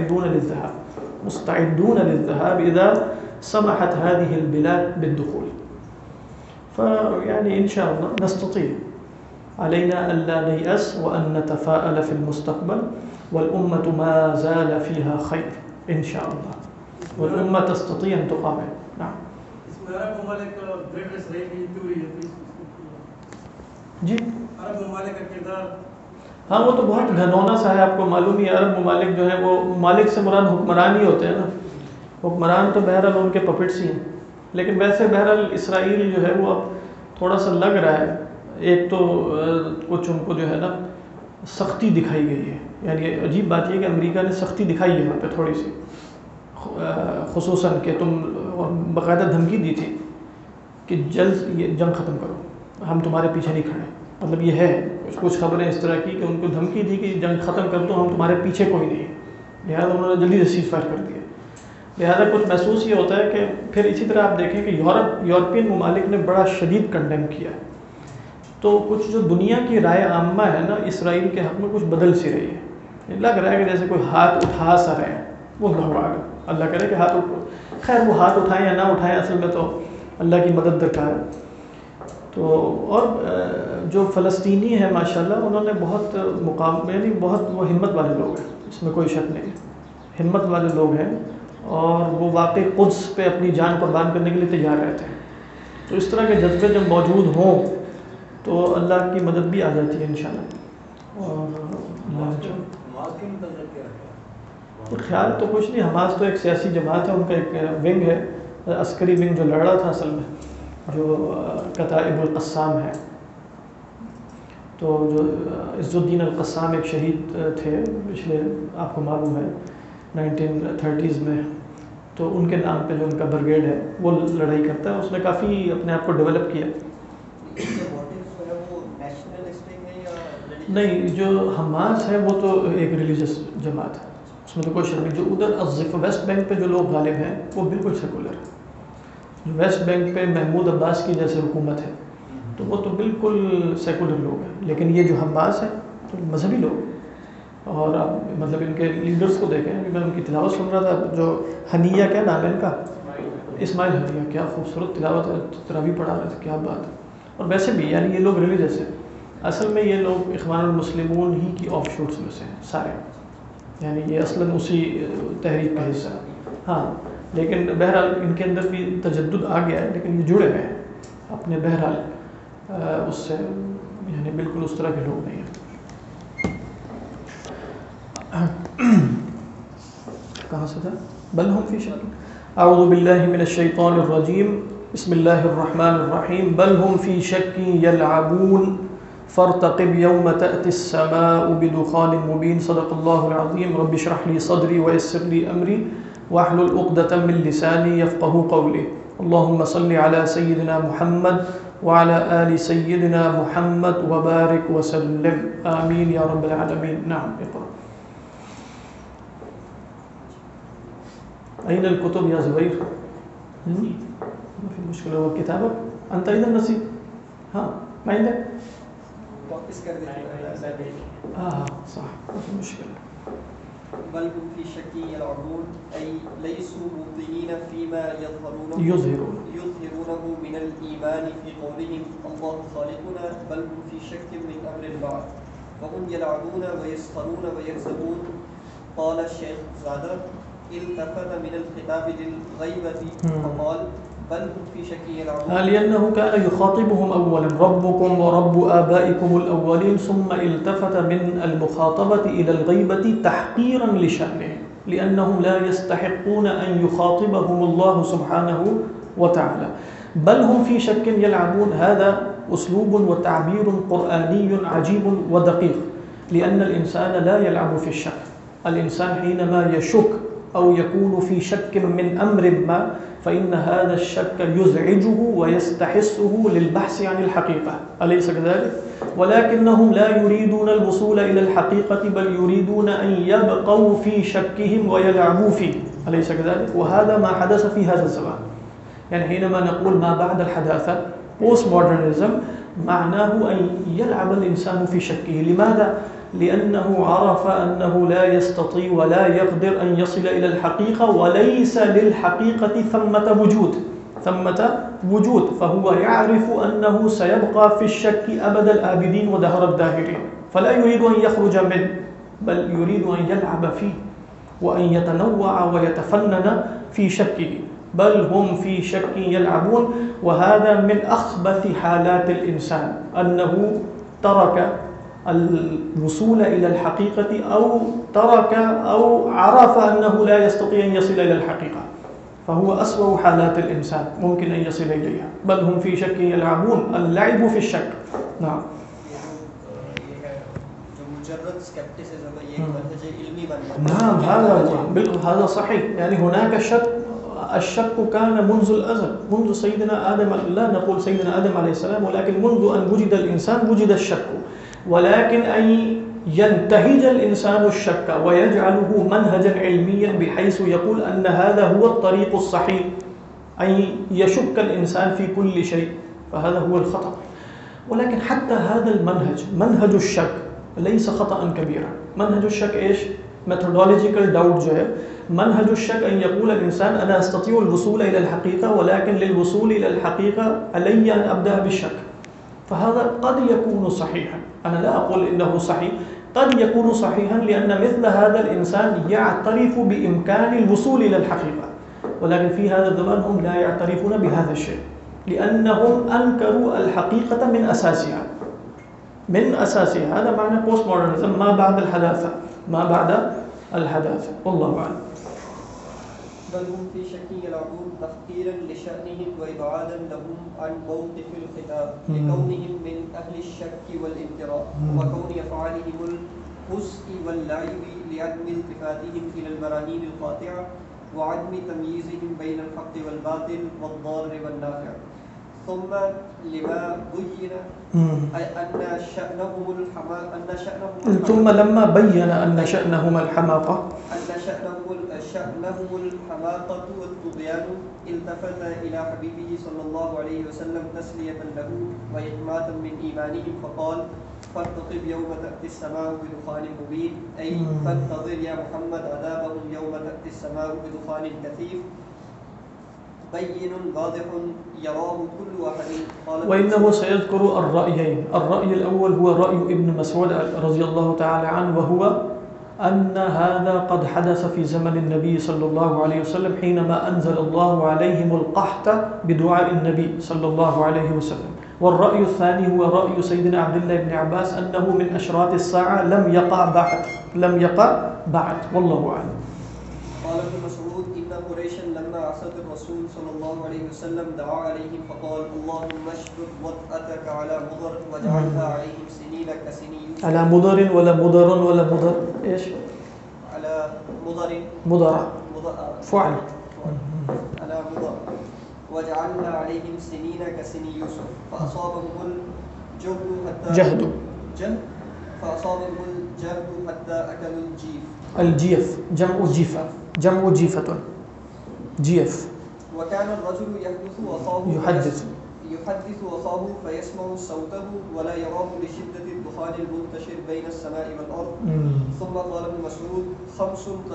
مستعدون للذهاب إذا سمحت هذه البلاد بالدخول. فيعني إن شاء الله نستطيع، علينا ألا نيأس وأن نتفاءل في المستقبل، والأمة ما زال فيها خير إن شاء الله، والأمة تستطيع أن تقاوم. نعم. جی عرب ممالک کا کردار، ہاں وہ تو بہت گھنونا سا ہے، آپ کو معلوم ہی ہے. عرب ممالک جو ہیں وہ ممالک سے مراد حکمران ہی ہوتے ہیں نا. حکمران تو بہرحال ان کے پپٹس ہی ہیں، لیکن ویسے بہرحال اسرائیل جو ہے وہ اب تھوڑا سا لگ رہا ہے. ایک تو کچھ ان کو جو ہے نا سختی دکھائی گئی ہے. یعنی عجیب بات یہ کہ امریکہ نے سختی دکھائی ہے یہاں پہ تھوڑی سی، خصوصاً کہ تم باقاعدہ دھمکی دی تھی کہ جلد یہ جنگ ختم کرو، ہم تمہارے پیچھے نہیں کھڑے. مطلب یہ ہے کچھ خبریں اس طرح کی کہ ان کو دھمکی دی کہ جنگ ختم کر دو، ہم تمہارے پیچھے کوئی نہیں. لہٰذا انہوں نے جلدی سے سیز فائر کر دیا. لہٰذا کچھ محسوس یہ ہوتا ہے کہ پھر اسی طرح آپ دیکھیں کہ یورپین ممالک نے بڑا شدید کنڈیم کیا. تو کچھ جو دنیا کی رائے عامہ ہے نا اسرائیل کے حق میں کچھ بدل سی رہی ہے. لگ رہا ہے کہ جیسے کوئی ہاتھ اٹھا سا رہے ہیں. وہ اللہ کرے کہ ہاتھ خیر وہ ہاتھ اٹھائیں یا نہ اٹھائیں، اصل میں تو اللہ کی مدد درکار ہے. تو اور جو فلسطینی ہیں ماشاءاللہ انہوں نے بہت یعنی بہت وہ ہمت والے لوگ ہیں، اس میں کوئی شک نہیں. ہمت والے لوگ ہیں اور وہ واقعی قدس پہ اپنی جان قربان کرنے کے لیے تیار رہتے ہیں. تو اس طرح کے جذبے جب موجود ہوں تو اللہ کی مدد بھی آ جاتی ہے انشاءاللہ. اور خیال تو کچھ نہیں، حماس تو ایک سیاسی جماعت ہے، ان کا ایک ونگ ہے، عسکری ونگ جو لڑ رہا تھا اصل میں، جو کتائب القسام ہے. تو جو عز الدین القسام ایک شہید تھے پچھلے، آپ کو معلوم ہے 1930s میں، تو ان کے نام پہ جو ان کا برگیڈ ہے وہ لڑائی کرتا ہے. اس نے کافی اپنے آپ کو ڈیولپ کیا. نہیں، جو حماس ہے وہ تو ایک ریلیجس جماعت ہے، اس میں تو کوئی شک نہیں. جو ادھر ویسٹ بینک پہ جو لوگ غالب ہیں وہ بالکل سیکولر ہے. جو ویسٹ بینک پہ محمود عباس کی جیسے حکومت ہے تو وہ تو بالکل سیکولر لوگ ہیں. لیکن یہ جو حماس ہے تو مذہبی لوگ. اور آپ مطلب ان کے لیڈرز کو دیکھیں، میں ان کی تلاوت سن رہا تھا، جو حنیہ کیا نام ہے ان کا، اسماعیل حنیہ، کیا خوبصورت تلاوت ہے، تراویح پڑھا رہے تھے، کیا بات ہے. اور ویسے بھی یعنی یہ لوگ ریلیجس ہیں. اصل میں یہ لوگ اخوان المسلمون ہی کی آف شوٹس میں سے ہیں سارے، یعنی یہ اصلاً اسی تحریک کا حصہ ہے. ہاں لیکن بہرحال ان کے اندر بھی تجدد آ گیا ہے، لیکن یہ جڑے ہوئے ہیں اپنے بہرحال اس سے، یعنی بالکل اس طرح کے لوگ نہیں ہیں. کہاں سے تھا؟ بل ہم فی شک. اعوذ باللہ من الشیطان الرجیم، بسم اللہ الرحمن الرحیم. بل ہم فی شک یلعبون فارتقب یوم تأتی السماء بدخان مبین. صدق اللہ العظیم. رب اشرح لی صدری ویسر لی امری واحلل عقدۃ من لسانی یفقهوا قولی. اللهم صل على سيدنا محمد وعلى آل سيدنا محمد وبارك وسلم آمين يا رب العالمين. نعم اقرأ. أين الكتب يا زبير؟ ما في مشكلة. هو كتابك أنت أيضا نسيت؟ ها ما عندك؟ واپس کر دیتے صح ما في مشكلة. بل هم في شك يلعبون أي ليسوا مبطلين فيما يظهرونه من الإيمان في قولهم الله خالقنا، بل هم في شك من أمر البعث وهم يلعبون ويسخرون ويكذبون. قال الشيخ زادة التفت من الخطاب للغيبة فقال بل هم في شك يلعبون، لأنه كان يخاطبهم أولا ربكم ورب آبائكم الأولين، ثم التفت من المخاطبة إلى الغيبة تحقيرا لشأنه، لأنهم لا يستحقون أن يخاطبهم الله سبحانه وتعالى. بل هم في شك يلعبون، هذا أسلوب وتعبير قرآني عجيب ودقيق، لأن الإنسان لا يلعب في الشك. الإنسان حينما يشك أو يكون في شك من أمر ما فإن هذا الشك يزعجه ويستحسه للبحث عن الحقيقة، أليس كذلك؟ ولكنهم لا يريدون الوصول إلى الحقيقة، بل يريدون أن يبقوا في شكهم ويلعبوا فيه، أليس كذلك؟ وهذا ما حدث في هذا الزمان. يعني حينما نقول ما بعد الحداثة post modernism معناه أن يلعب الإنسان في شكه. لماذا؟ لأنه عرف أنه لا يستطيع ولا يقدر أن يصل إلى الحقيقة، وليس للحقيقة ثمة وجود، فهو يعرف أنه سيبقى في الشك أبد الآبدين ودهر الداهرين، فلا يريد أن يخرج منه، بل يريد أن يلعب فيه وأن يتنوع ويتفنن في شكه. بل هم في شك يلعبون، وهذا من أخبث حالات الإنسان، أنه ترك الوصول إلى الحقيقة أو ترك أو عرف أنه لا يستطيع أن يصل إلى الحقيقة، فهو أسوأ حالات الإنسان ممكن أن يصل إليها. بل هم في شك يلعبون، اللعب في الشك. نعم. نعم هذا صحيح. يعني هناك شك، الشك كان منذ الأزل، منذ سيدنا آدم، لا نقول سيدنا آدم عليه السلام، ولكن منذ أن وجد الإنسان وجد الشك. ولكن أن ينتهج الإنسان الشك ويجعله منهجا علميا بحيث يقول أن هذا هو الطريق الصحيح، أن يشك الإنسان في كل شيء، فهذا هو الخطأ. ولكن حتى هذا المنهج، منهج الشك، ليس خطأ كبيرا. منهج الشك إيش؟ methodological doubt جو ہے. منهج الشك أن يقول الإنسان أنا أستطيع الوصول إلى الحقيقة، ولكن للوصول إلى الحقيقة علي أن أبدأ بالشك. فهذا قد يكون صحيحا، أنا لا أقول إنه صحيح، قد يكون صحيحا، لأن مثل هذا الإنسان يعترف بإمكان الوصول إلى الحقيقة. ولكن في هذا الزمان هم لا يعترفون بهذا الشيء، لأنهم أنكروا الحقيقة من أساسها. هذا معنى post modernism، ما بعد الحداثة. والله أعلم. بل هم في شك يلعبون تحقيرا لشأنهم وإبعادا لهم عن موقف الخطاب، لكونهم من أهل الشك والانكراء، وكون أفعالهم الهزء واللعب لعدم التفاتهم إلى البراهين القاطعة، وعدم تمييزهم بين الحق والباطل والضار والنافع. ثم لما بين أن شأنهم ثم لما بين أن شأنهم الحماقة والطغيان، التفت إلى حبيبه صلى الله عليه وسلم تسلية له وإقماتا من إيمانهم فقال فارتقب يوم تأتي السماء بدخان مبين، أي فانتظر يا محمد عذابهم يوم تأتي السماء بدخان كثيف بين واضح يراه كل واحد. وإنه سيذكر الرأيين. الرأي الأول هو رأي ابن مسعود رضي الله تعالى عنه، وهو أن هذا قد حدث في زمن النبي صلى الله عليه وسلم، حينما أنزل الله عليهم القحط بدعاء النبي صلى الله عليه وسلم. والرأي الثاني هو رأي سيدنا عبد الله بن عباس أنه من أشراط الساعة لم يقع بعد. والله أعلم. قال ابن مسعود إن قريشا لما عصت الرسول صلى الله عليه وسلم دعا عليهم فقال اللهم اشدد وطأتك على مضر واجعلها عليهم سنين كسني يوسف. على مضر ولا مضر إيش؟ على مضر فعل على مضر واجعلها عليهم سنين كسني يوسف، فأصابهم الجهد حتى أكلوا الجيف. جمع جيفة جيف. وكان الرجل يحدث أخاه فيسمع صوته ولا يراه لشدة الدخان المنتشر بين السماء والأرض. ثم قال ابن مسعود: 5 قد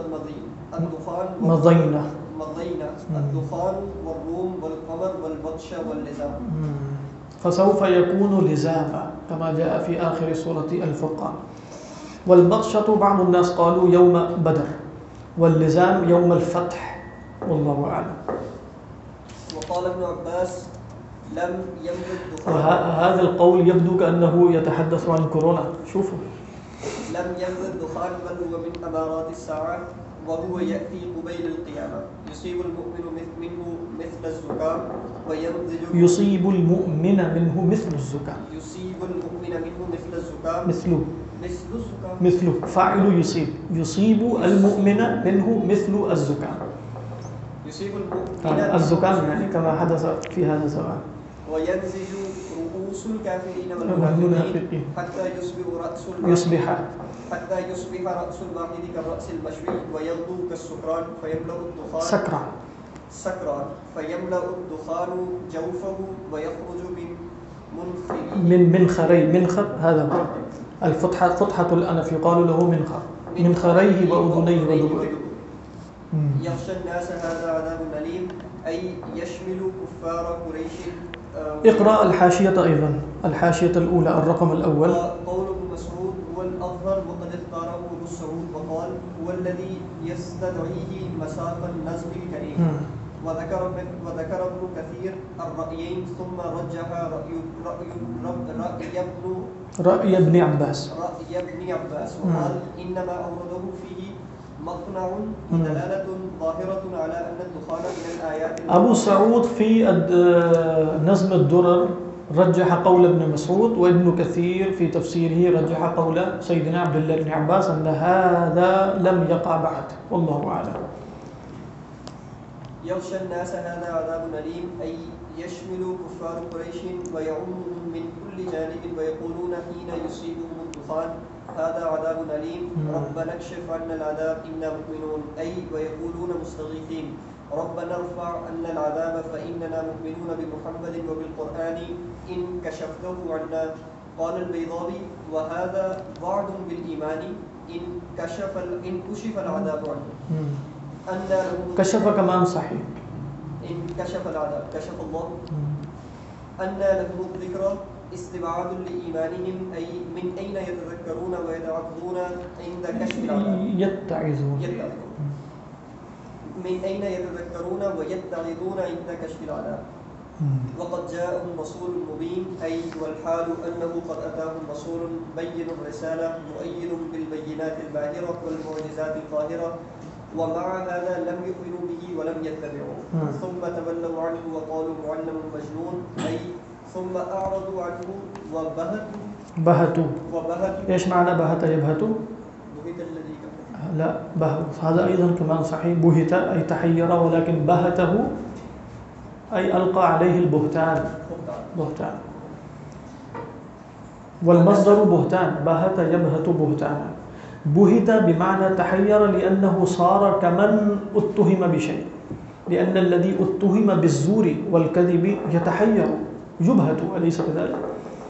مضينا الدخان والروم والقمر والبطش واللزام. فسوف يكون لزاما كما جاء في آخر سورة الفرقان. والبطشة بعض الناس قالوا يوم بدر، واللزام يوم الفتح، والله أعلم. وقال ابن عباس: لم يملك دخان. وهذا القول يبدو كأنه يتحدث عن كورونا. شوفوا، لم يملك دخان بل هو من أمارات الساعة وهو يأتي قبيل القيامة. يصيب المؤمن منه مثل الزكام وينضج. يصيب المؤمن منه مثل الزكام. يصيب المؤمن منه مثل الزكام. مثله فاعل يصيب المؤمن منه مثل الزكام. يصيب المؤمن الزكام يعني كما حدث في هذا الزمان. وينزج رؤوس الكافرين والمنافقين حتى يصبح رأس الواحد كالرأس المشوي ويغدو كالسكران فيملأ الدخان فيملأ الدخان جوفه ويخرج من منخر هذا هو فتحة الأنف يقال له منخريه وأذنيه ودبره. يخشى الناس هذا عذاب أليم أي يشمل كفار قريش. اقرأ الحاشية أيضا، الحاشية الأولى الرقم الأول. قول ابن مسعود هو الأظهر وقد اختاره ابن مسعود وقال هو الذي يستدعيه مساق النزم الكريم. وذكر ابن كثير الرأيين ثم رجح رأي ابن عباس وقال إنما أورده فيه مقنع دلالة ظاهرة على أن الدخان من الآيات. أبو سعود في نظم الدرر رجح قول ابن مسعود، وابن كثير في تفسيره رجح قول سيدنا عبد الله بن عباس أن هذا لم يقع بعد، والله أعلم. يخشى الناس هذا عذاب أليم أي يشمل كفار قريش ويعمهم من كل جانب ويقولون حين يصيبهم الدخان هذا عذاب أليم ربنا اكشف عنا العذاب إنا مؤمنون أي ويقولون مستغيثين ربنا ارفع عنا العذاب فإننا مؤمنون بمحمد وبالقرآن إن كشفته عنا. قال البيضاوي وهذا وعد بالإيمان إن كشف العذاب عنه. كشف كمان صحيح. إن كشف العذاب كشف الله. أن لهم الذكرى استبعاد لإيمانهم أي من أين يتذكرون ويتعظون عند كشف العذاب. يتعظون من أين يتذكرون ويتعظون عند كشف العذاب. وقد جاءهم رسول مبين أي والحال أنه قد أتاهم رسول بين الرسالة مؤيد بالبينات الباهرة والمعجزات القاهرة ومع هذا لم يؤمنوا به ولم يتبعوه. ثم تولوا عنه وقالوا معلم مجنون أي ثم أعرضوا عنه وبهتوا. إيش معنى بهت يبهتوا؟ بهت الذي كفر. لا بهت هذا أيضا كمان صحيح. بهت أي تحير، ولكن بهته أي ألقى عليه البهتان. والمصدر بهتان، بهت يبهت بهتانا. بهت بمعنى تحير لأنه صار كمن اتهم بشيء، لأن الذي اتهم بالزور والكذب يتحير يبهت، أليس كذلك؟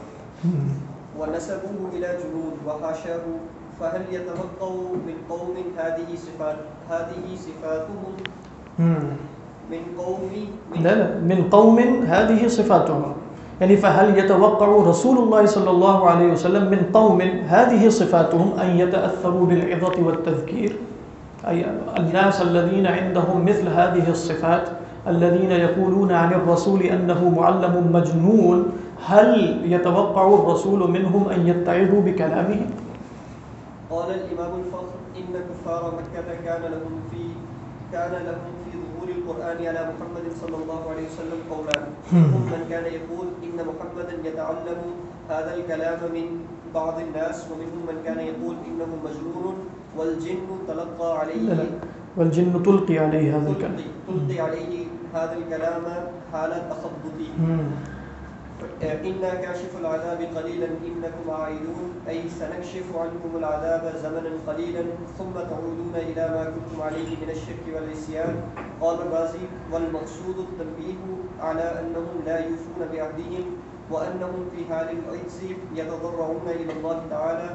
ونسبوه إلى جنود وحاشاه فهل يتوقع من قوم هذه صفاتهم من قوم هذه صفاتهم، يعني فهل يتوقع رسول الله صلى الله عليه وسلم من قوم هذه صفاتهم أن يتأثروا بالعظة والتذكير؟ أي الناس الذين عندهم مثل هذه الصفات الذين يقولون عن الرسول أنه معلم مجنون، هل يتوقع الرسول منهم أن يتعظوا بكلامه؟ قال الإمام الفخر إن كفار مكة كان لهم في ظهور القرآن على محمد صلى الله عليه وسلم قولان. منهم من كان يقول إن محمدا يتعلم هذا الكلام من بعض الناس، ومنهم من كان يقول إنه مجنون والجن تلقى عليه والجن تلقي عليه هذا الكلام. تلقي عليه هذا الكلام حال تخبطه. إنا كاشف العذاب قليلا إنكم عائدون أي سنكشف عنكم العذاب زمنا قليلا ثم تعودون إلى ما كنتم عليه من الشرك والعصيان. قال الرازي والمقصود التنبيه على أنهم لا يوفون بعهدهم وأنهم في حال العجز يتضرعون إلى الله تعالى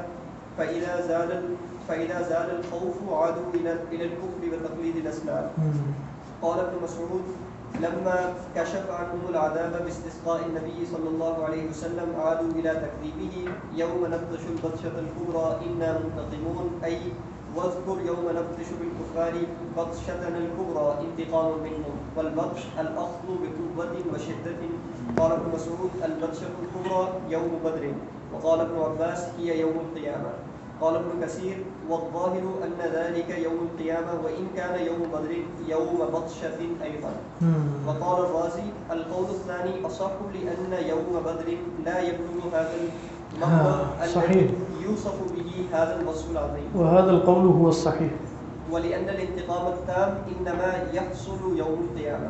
فإذا زال الخوف عادوا إلى الكفر وتقليد الأسلام. قال ابن مسعود لما كشف عنهم العذاب باستسقاء النبي صلى الله عليه وسلم عادوا إلى تكذيبه يوم نبطش البطشة الكبرى إنا منتقمون أي واذكر يوم نبطش بالكفار بطشتنا الكبرى انتقام منهم والبطش الأخذ بقوة وشدة. قال ابن مسعود البطشة الكبرى يوم بدر وقال ابن عباس هي يوم القيامة. قال ابن كثير والظاهر أن ذلك يوم القيامة وإن كان يوم بدر يوم بطشة أيضا. وقال الرازي القول الثاني أصح لأن يوم بدر لا يبلغ هذا المقدار الذي يوصف به هذا الوصف العظيم، وهذا القول هو الصحيح، ولأن الانتقام التام إنما يحصل يوم القيامة.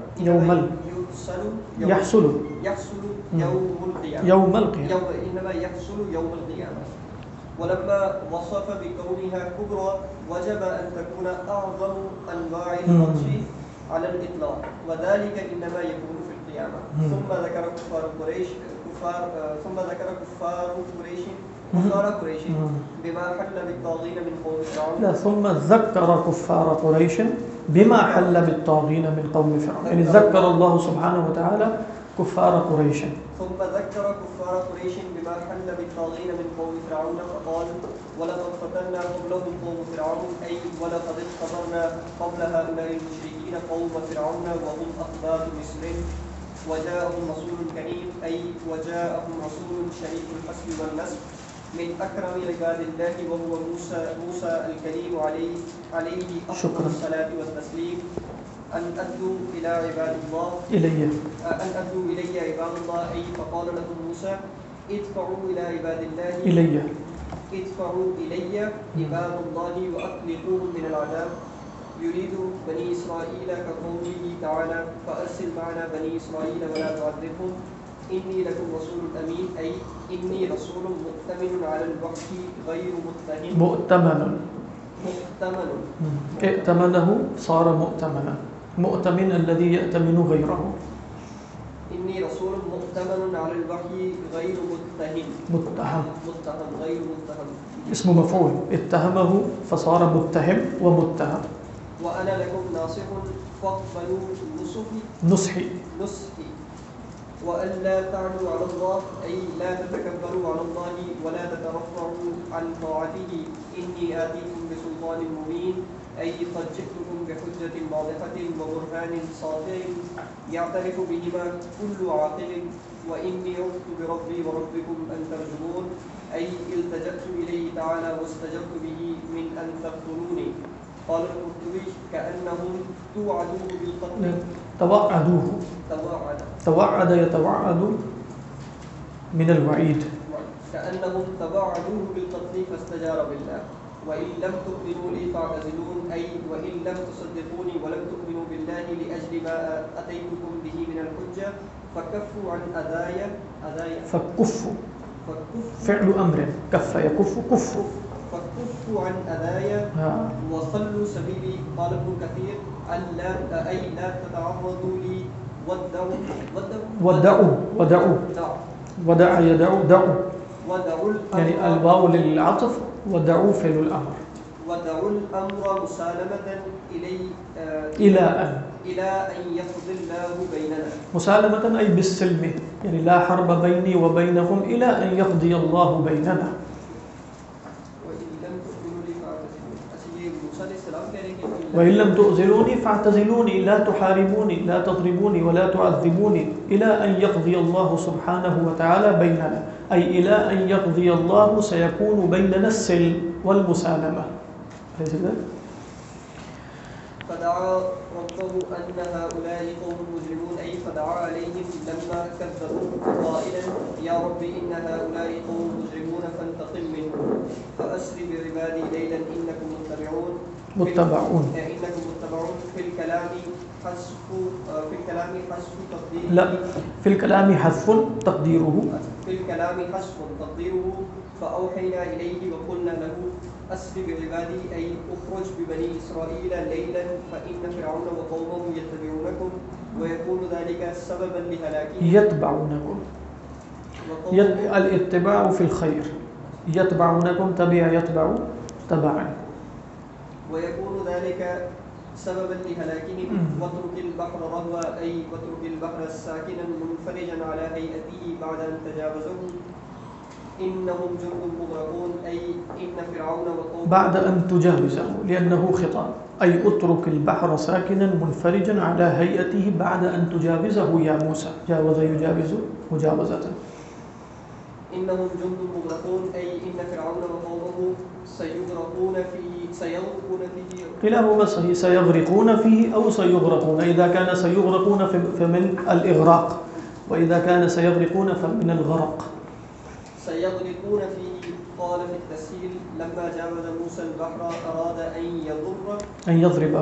يحصل يوم القيامة إنما يحصل يوم القيامة. ولما وصف بكونها كبرى وجب أن تكون أعظم أنواع البطش على الإطلاق وذلك إنما يكون في القيامة. ثم ذكر كفار قريش بما حل بالطاغين من قوم فرعون. لا، ثم ذكر كفار قريش بما حل بالطاغين من قوم فرعون، يعني ذكر الله سبحانه وتعالى كفار قريش. ثم ذكر كفار قريش بما حل بالطاغين من قوم فرعون فقال ولقد فتنا قبلهم قوم فرعون أي ولقد اختبرنا قبل هؤلاء المشركين قوم فرعون وهم أقباط مصر وجاءهم رسول كريم أي وجاءهم رسول شريف الحسب والنسب من أكرم عباد الله وهو موسى الكريم عليه أفضل الصلاة والتسليم. أن أدوا إلى عباد الله أن أدوا إلي عباد الله أي فقال لهم موسى ادفعوا إلى عباد الله ادفعوا إلي عباد الله وأطلقوهم من العذاب. يريد بني إسرائيل كقوله تعالى فأرسل معنا بني إسرائيل ولا تعذبهم إني لكم رسول أمين أي إني رسول مؤتمن على الوحي غير متهم. مؤتمن ائتمنه صار مؤتمنا، مؤتمن الذي يأتمن غيره. إني رسول مؤتمن على الوحي غير متهم غير متهم اسم مفعول، اتهمه فصار متهم ومتهم. وأنا لكم ناصح فاقبلوا نصحي وألا تعلوا على الله أي لا تتكبروا على الله ولا تترفعوا عن طاعته إني آتيكم بسلطان مبين أي قد جئتكم بحجة واضحة وبرهان ساطع يعترف بهما كل عاقل وإني عذت بربي وربكم أن ترجمون أي التجأت إليه تعالى واستجبت به من أن تقتلوني. قال القرطبي كأنهم توعدوه بالقتل توعد يتوعد من الوعيد، كأنهم توعدوه بالقتل فاستجار بالله. وإن لم تؤمنوا لي فاعتزلون أي وإن لم تصدقوني ولم تؤمنوا بالله لأجل ما أتيتكم به من الحجة فكفوا عن أذايا فكفوا فعل أمر كف يكف كفوا فكفوا عن أذايا وخلوا سبيلي. قال ابن كثير أي لا تتعرضوا لي ودع يدعو دعوا يعني الواو للعطف ودعوا فعل الأمر. ودعوا الأمر مسالمة إلى أن يقضي الله بيننا. مسالمة أي بالسلم، يعني لا حرب بيني وبينهم إلى أن يقضي الله بيننا. وإن لم تؤذلوني فاعتزلوني لا تحاربوني لا تضربوني ولا تعذبوني إلى أن يقضي الله سبحانه وتعالى بيننا، أي إلى أن يقضي الله سيكون بيننا السلم والمسالمة. فدعا ربه أن هؤلاء قوم مجرمون أي فدعا عليهم لما كذبوا قائلا يا رب إن هؤلاء قوم مجرمون فانتقم منهم فأسر بعبادي ليلا إنكم متبعون في الكلام في الكلام حذف تقديره لا، في الكلام حذف تقديره في الكلام حذف تقديره فأوحينا إليه وقلنا له أسر بعبادي أي أخرج ببني إسرائيل ليلا فإن فرعون وقومه يتبعونكم ويكون ذلك سببا لهلاكهم يتبعونكم. الاتباع في الخير، يتبعونكم تبع يتبع تبعا، ويكون ذلك سببا لهلاكهم واترك البحر رهوا أي واترك البحر ساكنا منفرجا على هيئته بعد أن تجاوزه إنهم جند مغرقون أي إن فرعون وقومه بعد أن تجاوزه لأنه خطاب، أي اترك البحر ساكنا منفرجا على هيئته بعد أن تجاوزه يا موسى. جاوز يجاوز مجاوزة. إنهم جند مغرقون أي إن فرعون وقومه سيغرقون فيه كلاهما صحيح، سيغرقون فيه أو سيغرقون. إذا كان سيغرقون فمن الإغراق، وإذا كان سيغرقون فمن الغرق. سيغرقون فيه. قال في التسهيل لما جاوز موسى البحر أراد أن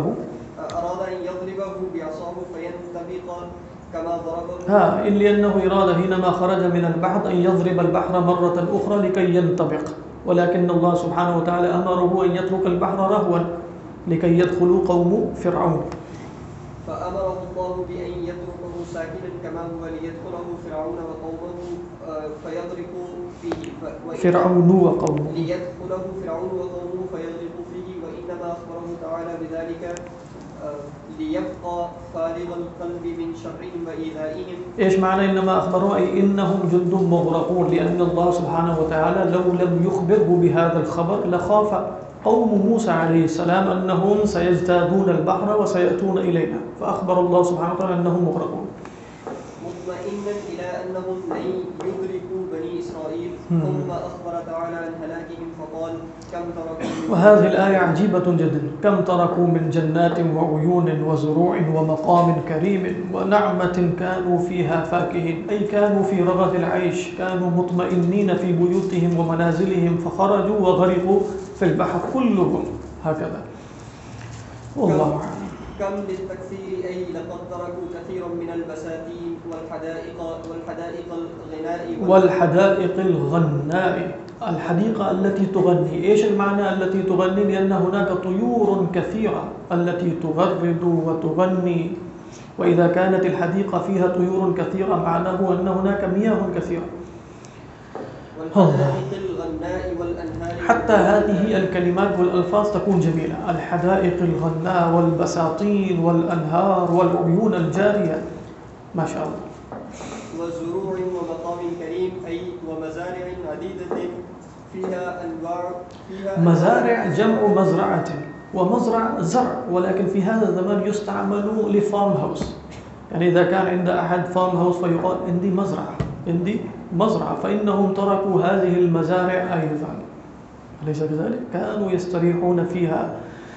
يضربه بعصاه فينتبق كما ضربه لأنه إراد حينما خرج من البحر أن يضرب البحر مرة أخرى لكي ينطبق، ولكن الله سبحانه وتعالى أمره أن يترك البحر رهوا لكي يدخلوا قوم فرعون، فأمره الله بأن يتركه ساكنا كما هو ليدخله فرعون وقومه فيغرقوا فيه فرعون وقومه ليدخله فرعون وقومه فيغرقوا فيه. وإنما أخبره تعالى بذلك ليبقى فارغ القلب من شرهم وإيذائهم. إيش معنى إنما أخبره؟ أي إنهم جند مغرقون، لأن الله سبحانه وتعالى لو لم يخبره بهذا الخبر لخاف قوم موسى عليه السلام أنهم سيجتازون البحر وسيأتون إلينا، فأخبر الله سبحانه وتعالى أنهم مغرقون مطمئنا إلى أنهم لن يدركوا بني إسرائيل. ثم أخبر تعالى عن هلاكهم فقال كم تركوا. وهذه الآية عجيبة جدا. كم تركوا من جنات وعيون وزروع ومقام كريم ونعمة كانوا فيها فاكهين، أي كانوا في رغد العيش، كانوا مطمئنين في بيوتهم ومنازلهم فخرجوا وغرقوا في البحر كلهم هكذا. والله أعلم. كم للتكثير أي لقد تركوا كثيرا من البساتين والحدائق الغناء. الحديقة التي تغني. إيش المعنى التي تغني؟ لأن هناك طيور كثيرة التي تغرد وتغني، وإذا كانت الحديقة فيها طيور كثيرة معناه أن هناك مياه كثيرة. حتى هذه الكلمات والألفاظ تكون جميلة. الحدائق الغناء والبساطين والأنهار والعيون الجارية، ما شاء الله. وزروع ومقام كريم أي ومزارع عديدة فيها أنواع. مزارع جمع مزرعة، ومزرع زرع، ولكن في هذا الزمان يستعمل لفارم هاوس. يعني إذا كان عند أحد فارم هاوس فيقال عندي مزرعة، فإنهم تركوا هذه المزارع أيضا، أليس كذلك؟ كانوا يستريحون فيها.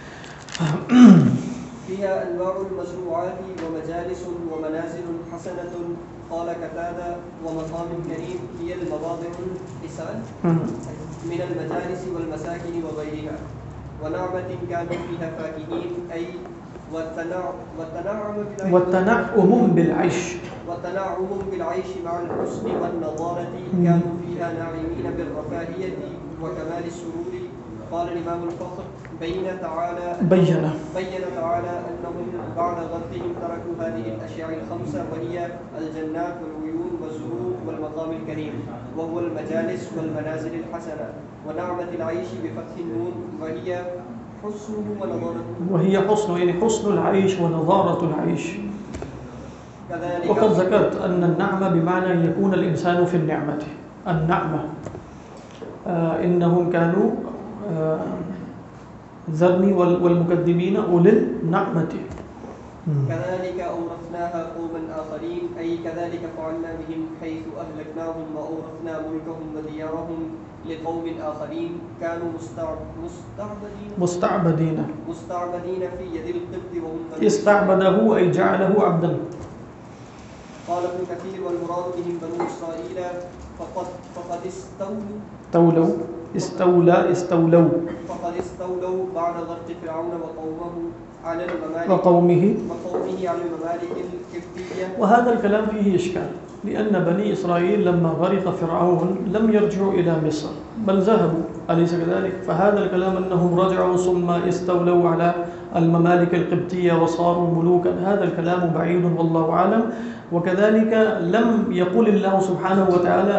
فيها أنواع المزروعات ومجالس ومنازل حسنة. قال قتادة ومقام كريم هي المواضع الحسان من المجالس والمساكن وغيرها، ونعمة كانوا فيها فاكهين أي والتنعم بالعيش مع الحسن والنضارة. كانوا فيها ناعمين بالرفاهية وكمال السرور. قال الإمام الفخر بين تعالى أنهم بعد غرقهم تركوا هذه الأشياء الخمسة، وهي الجنات والعيون والزروع والمقام الكريم، وهو المجالس والمنازل الحسنة، ونعمة العيش بفتح النون وهي حسنه ونضارته. وهي حسن، يعني حسن العيش ونضارة العيش. وقد ذكرت أن النعمة بمعنى أن يكون الإنسان في النعمة. النعمة إنهم كانوا ذرني والمكذبين أولي النعمة. كذلك أورثناها قوما آخرين أي كذلك فعلنا بهم حيث أهلكناهم وأورثنا ملكهم وديارهم لقوم آخرين كانوا مستعبدين في يد القبط وهم استعبده أي جعله عبدا. قال ابن كثير والمراد بهم بنو إسرائيل فقد استولوا بعد غرق فرعون وقومه على الممالك وقومه. على الممالك القبطية. وهذا الكلام فيه إشكال، لأن بني إسرائيل لما غرق فرعون لم يرجعوا إلى مصر بل ذهبوا، أليس كذلك؟ فهذا الكلام أنهم رجعوا ثم استولوا على الممالك القبطية وصاروا ملوكا، هذا الكلام بعيد والله أعلم. وكذلك لم يقل الله سبحانه وتعالى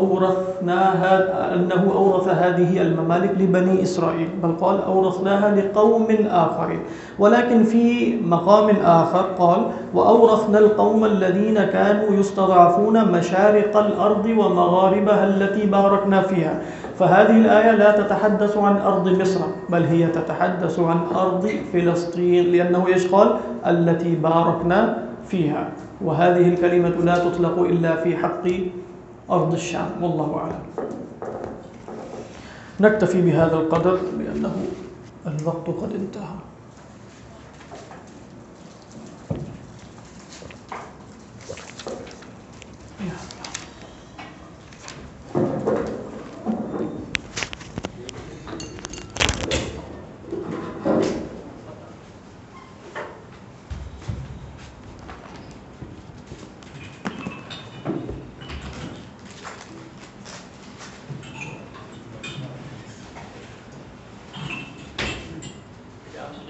أنه أورث هذه الممالك لبني إسرائيل، بل قال أورثناها لقوم آخرين. ولكن في مقام آخر قال وأورثنا القوم الذين كانوا يستضعفون مشارق الأرض ومغاربها التي باركنا فيها. فهذه الآية لا تتحدث عن أرض مصر بل هي تتحدث عن أرض فلسطين، لأنه قال التي باركنا فيها، وهذه الكلمة لا تطلق إلا في حق أرض الشام والله أعلم. نكتفي بهذا القدر لأنه الوقت قد انتهى.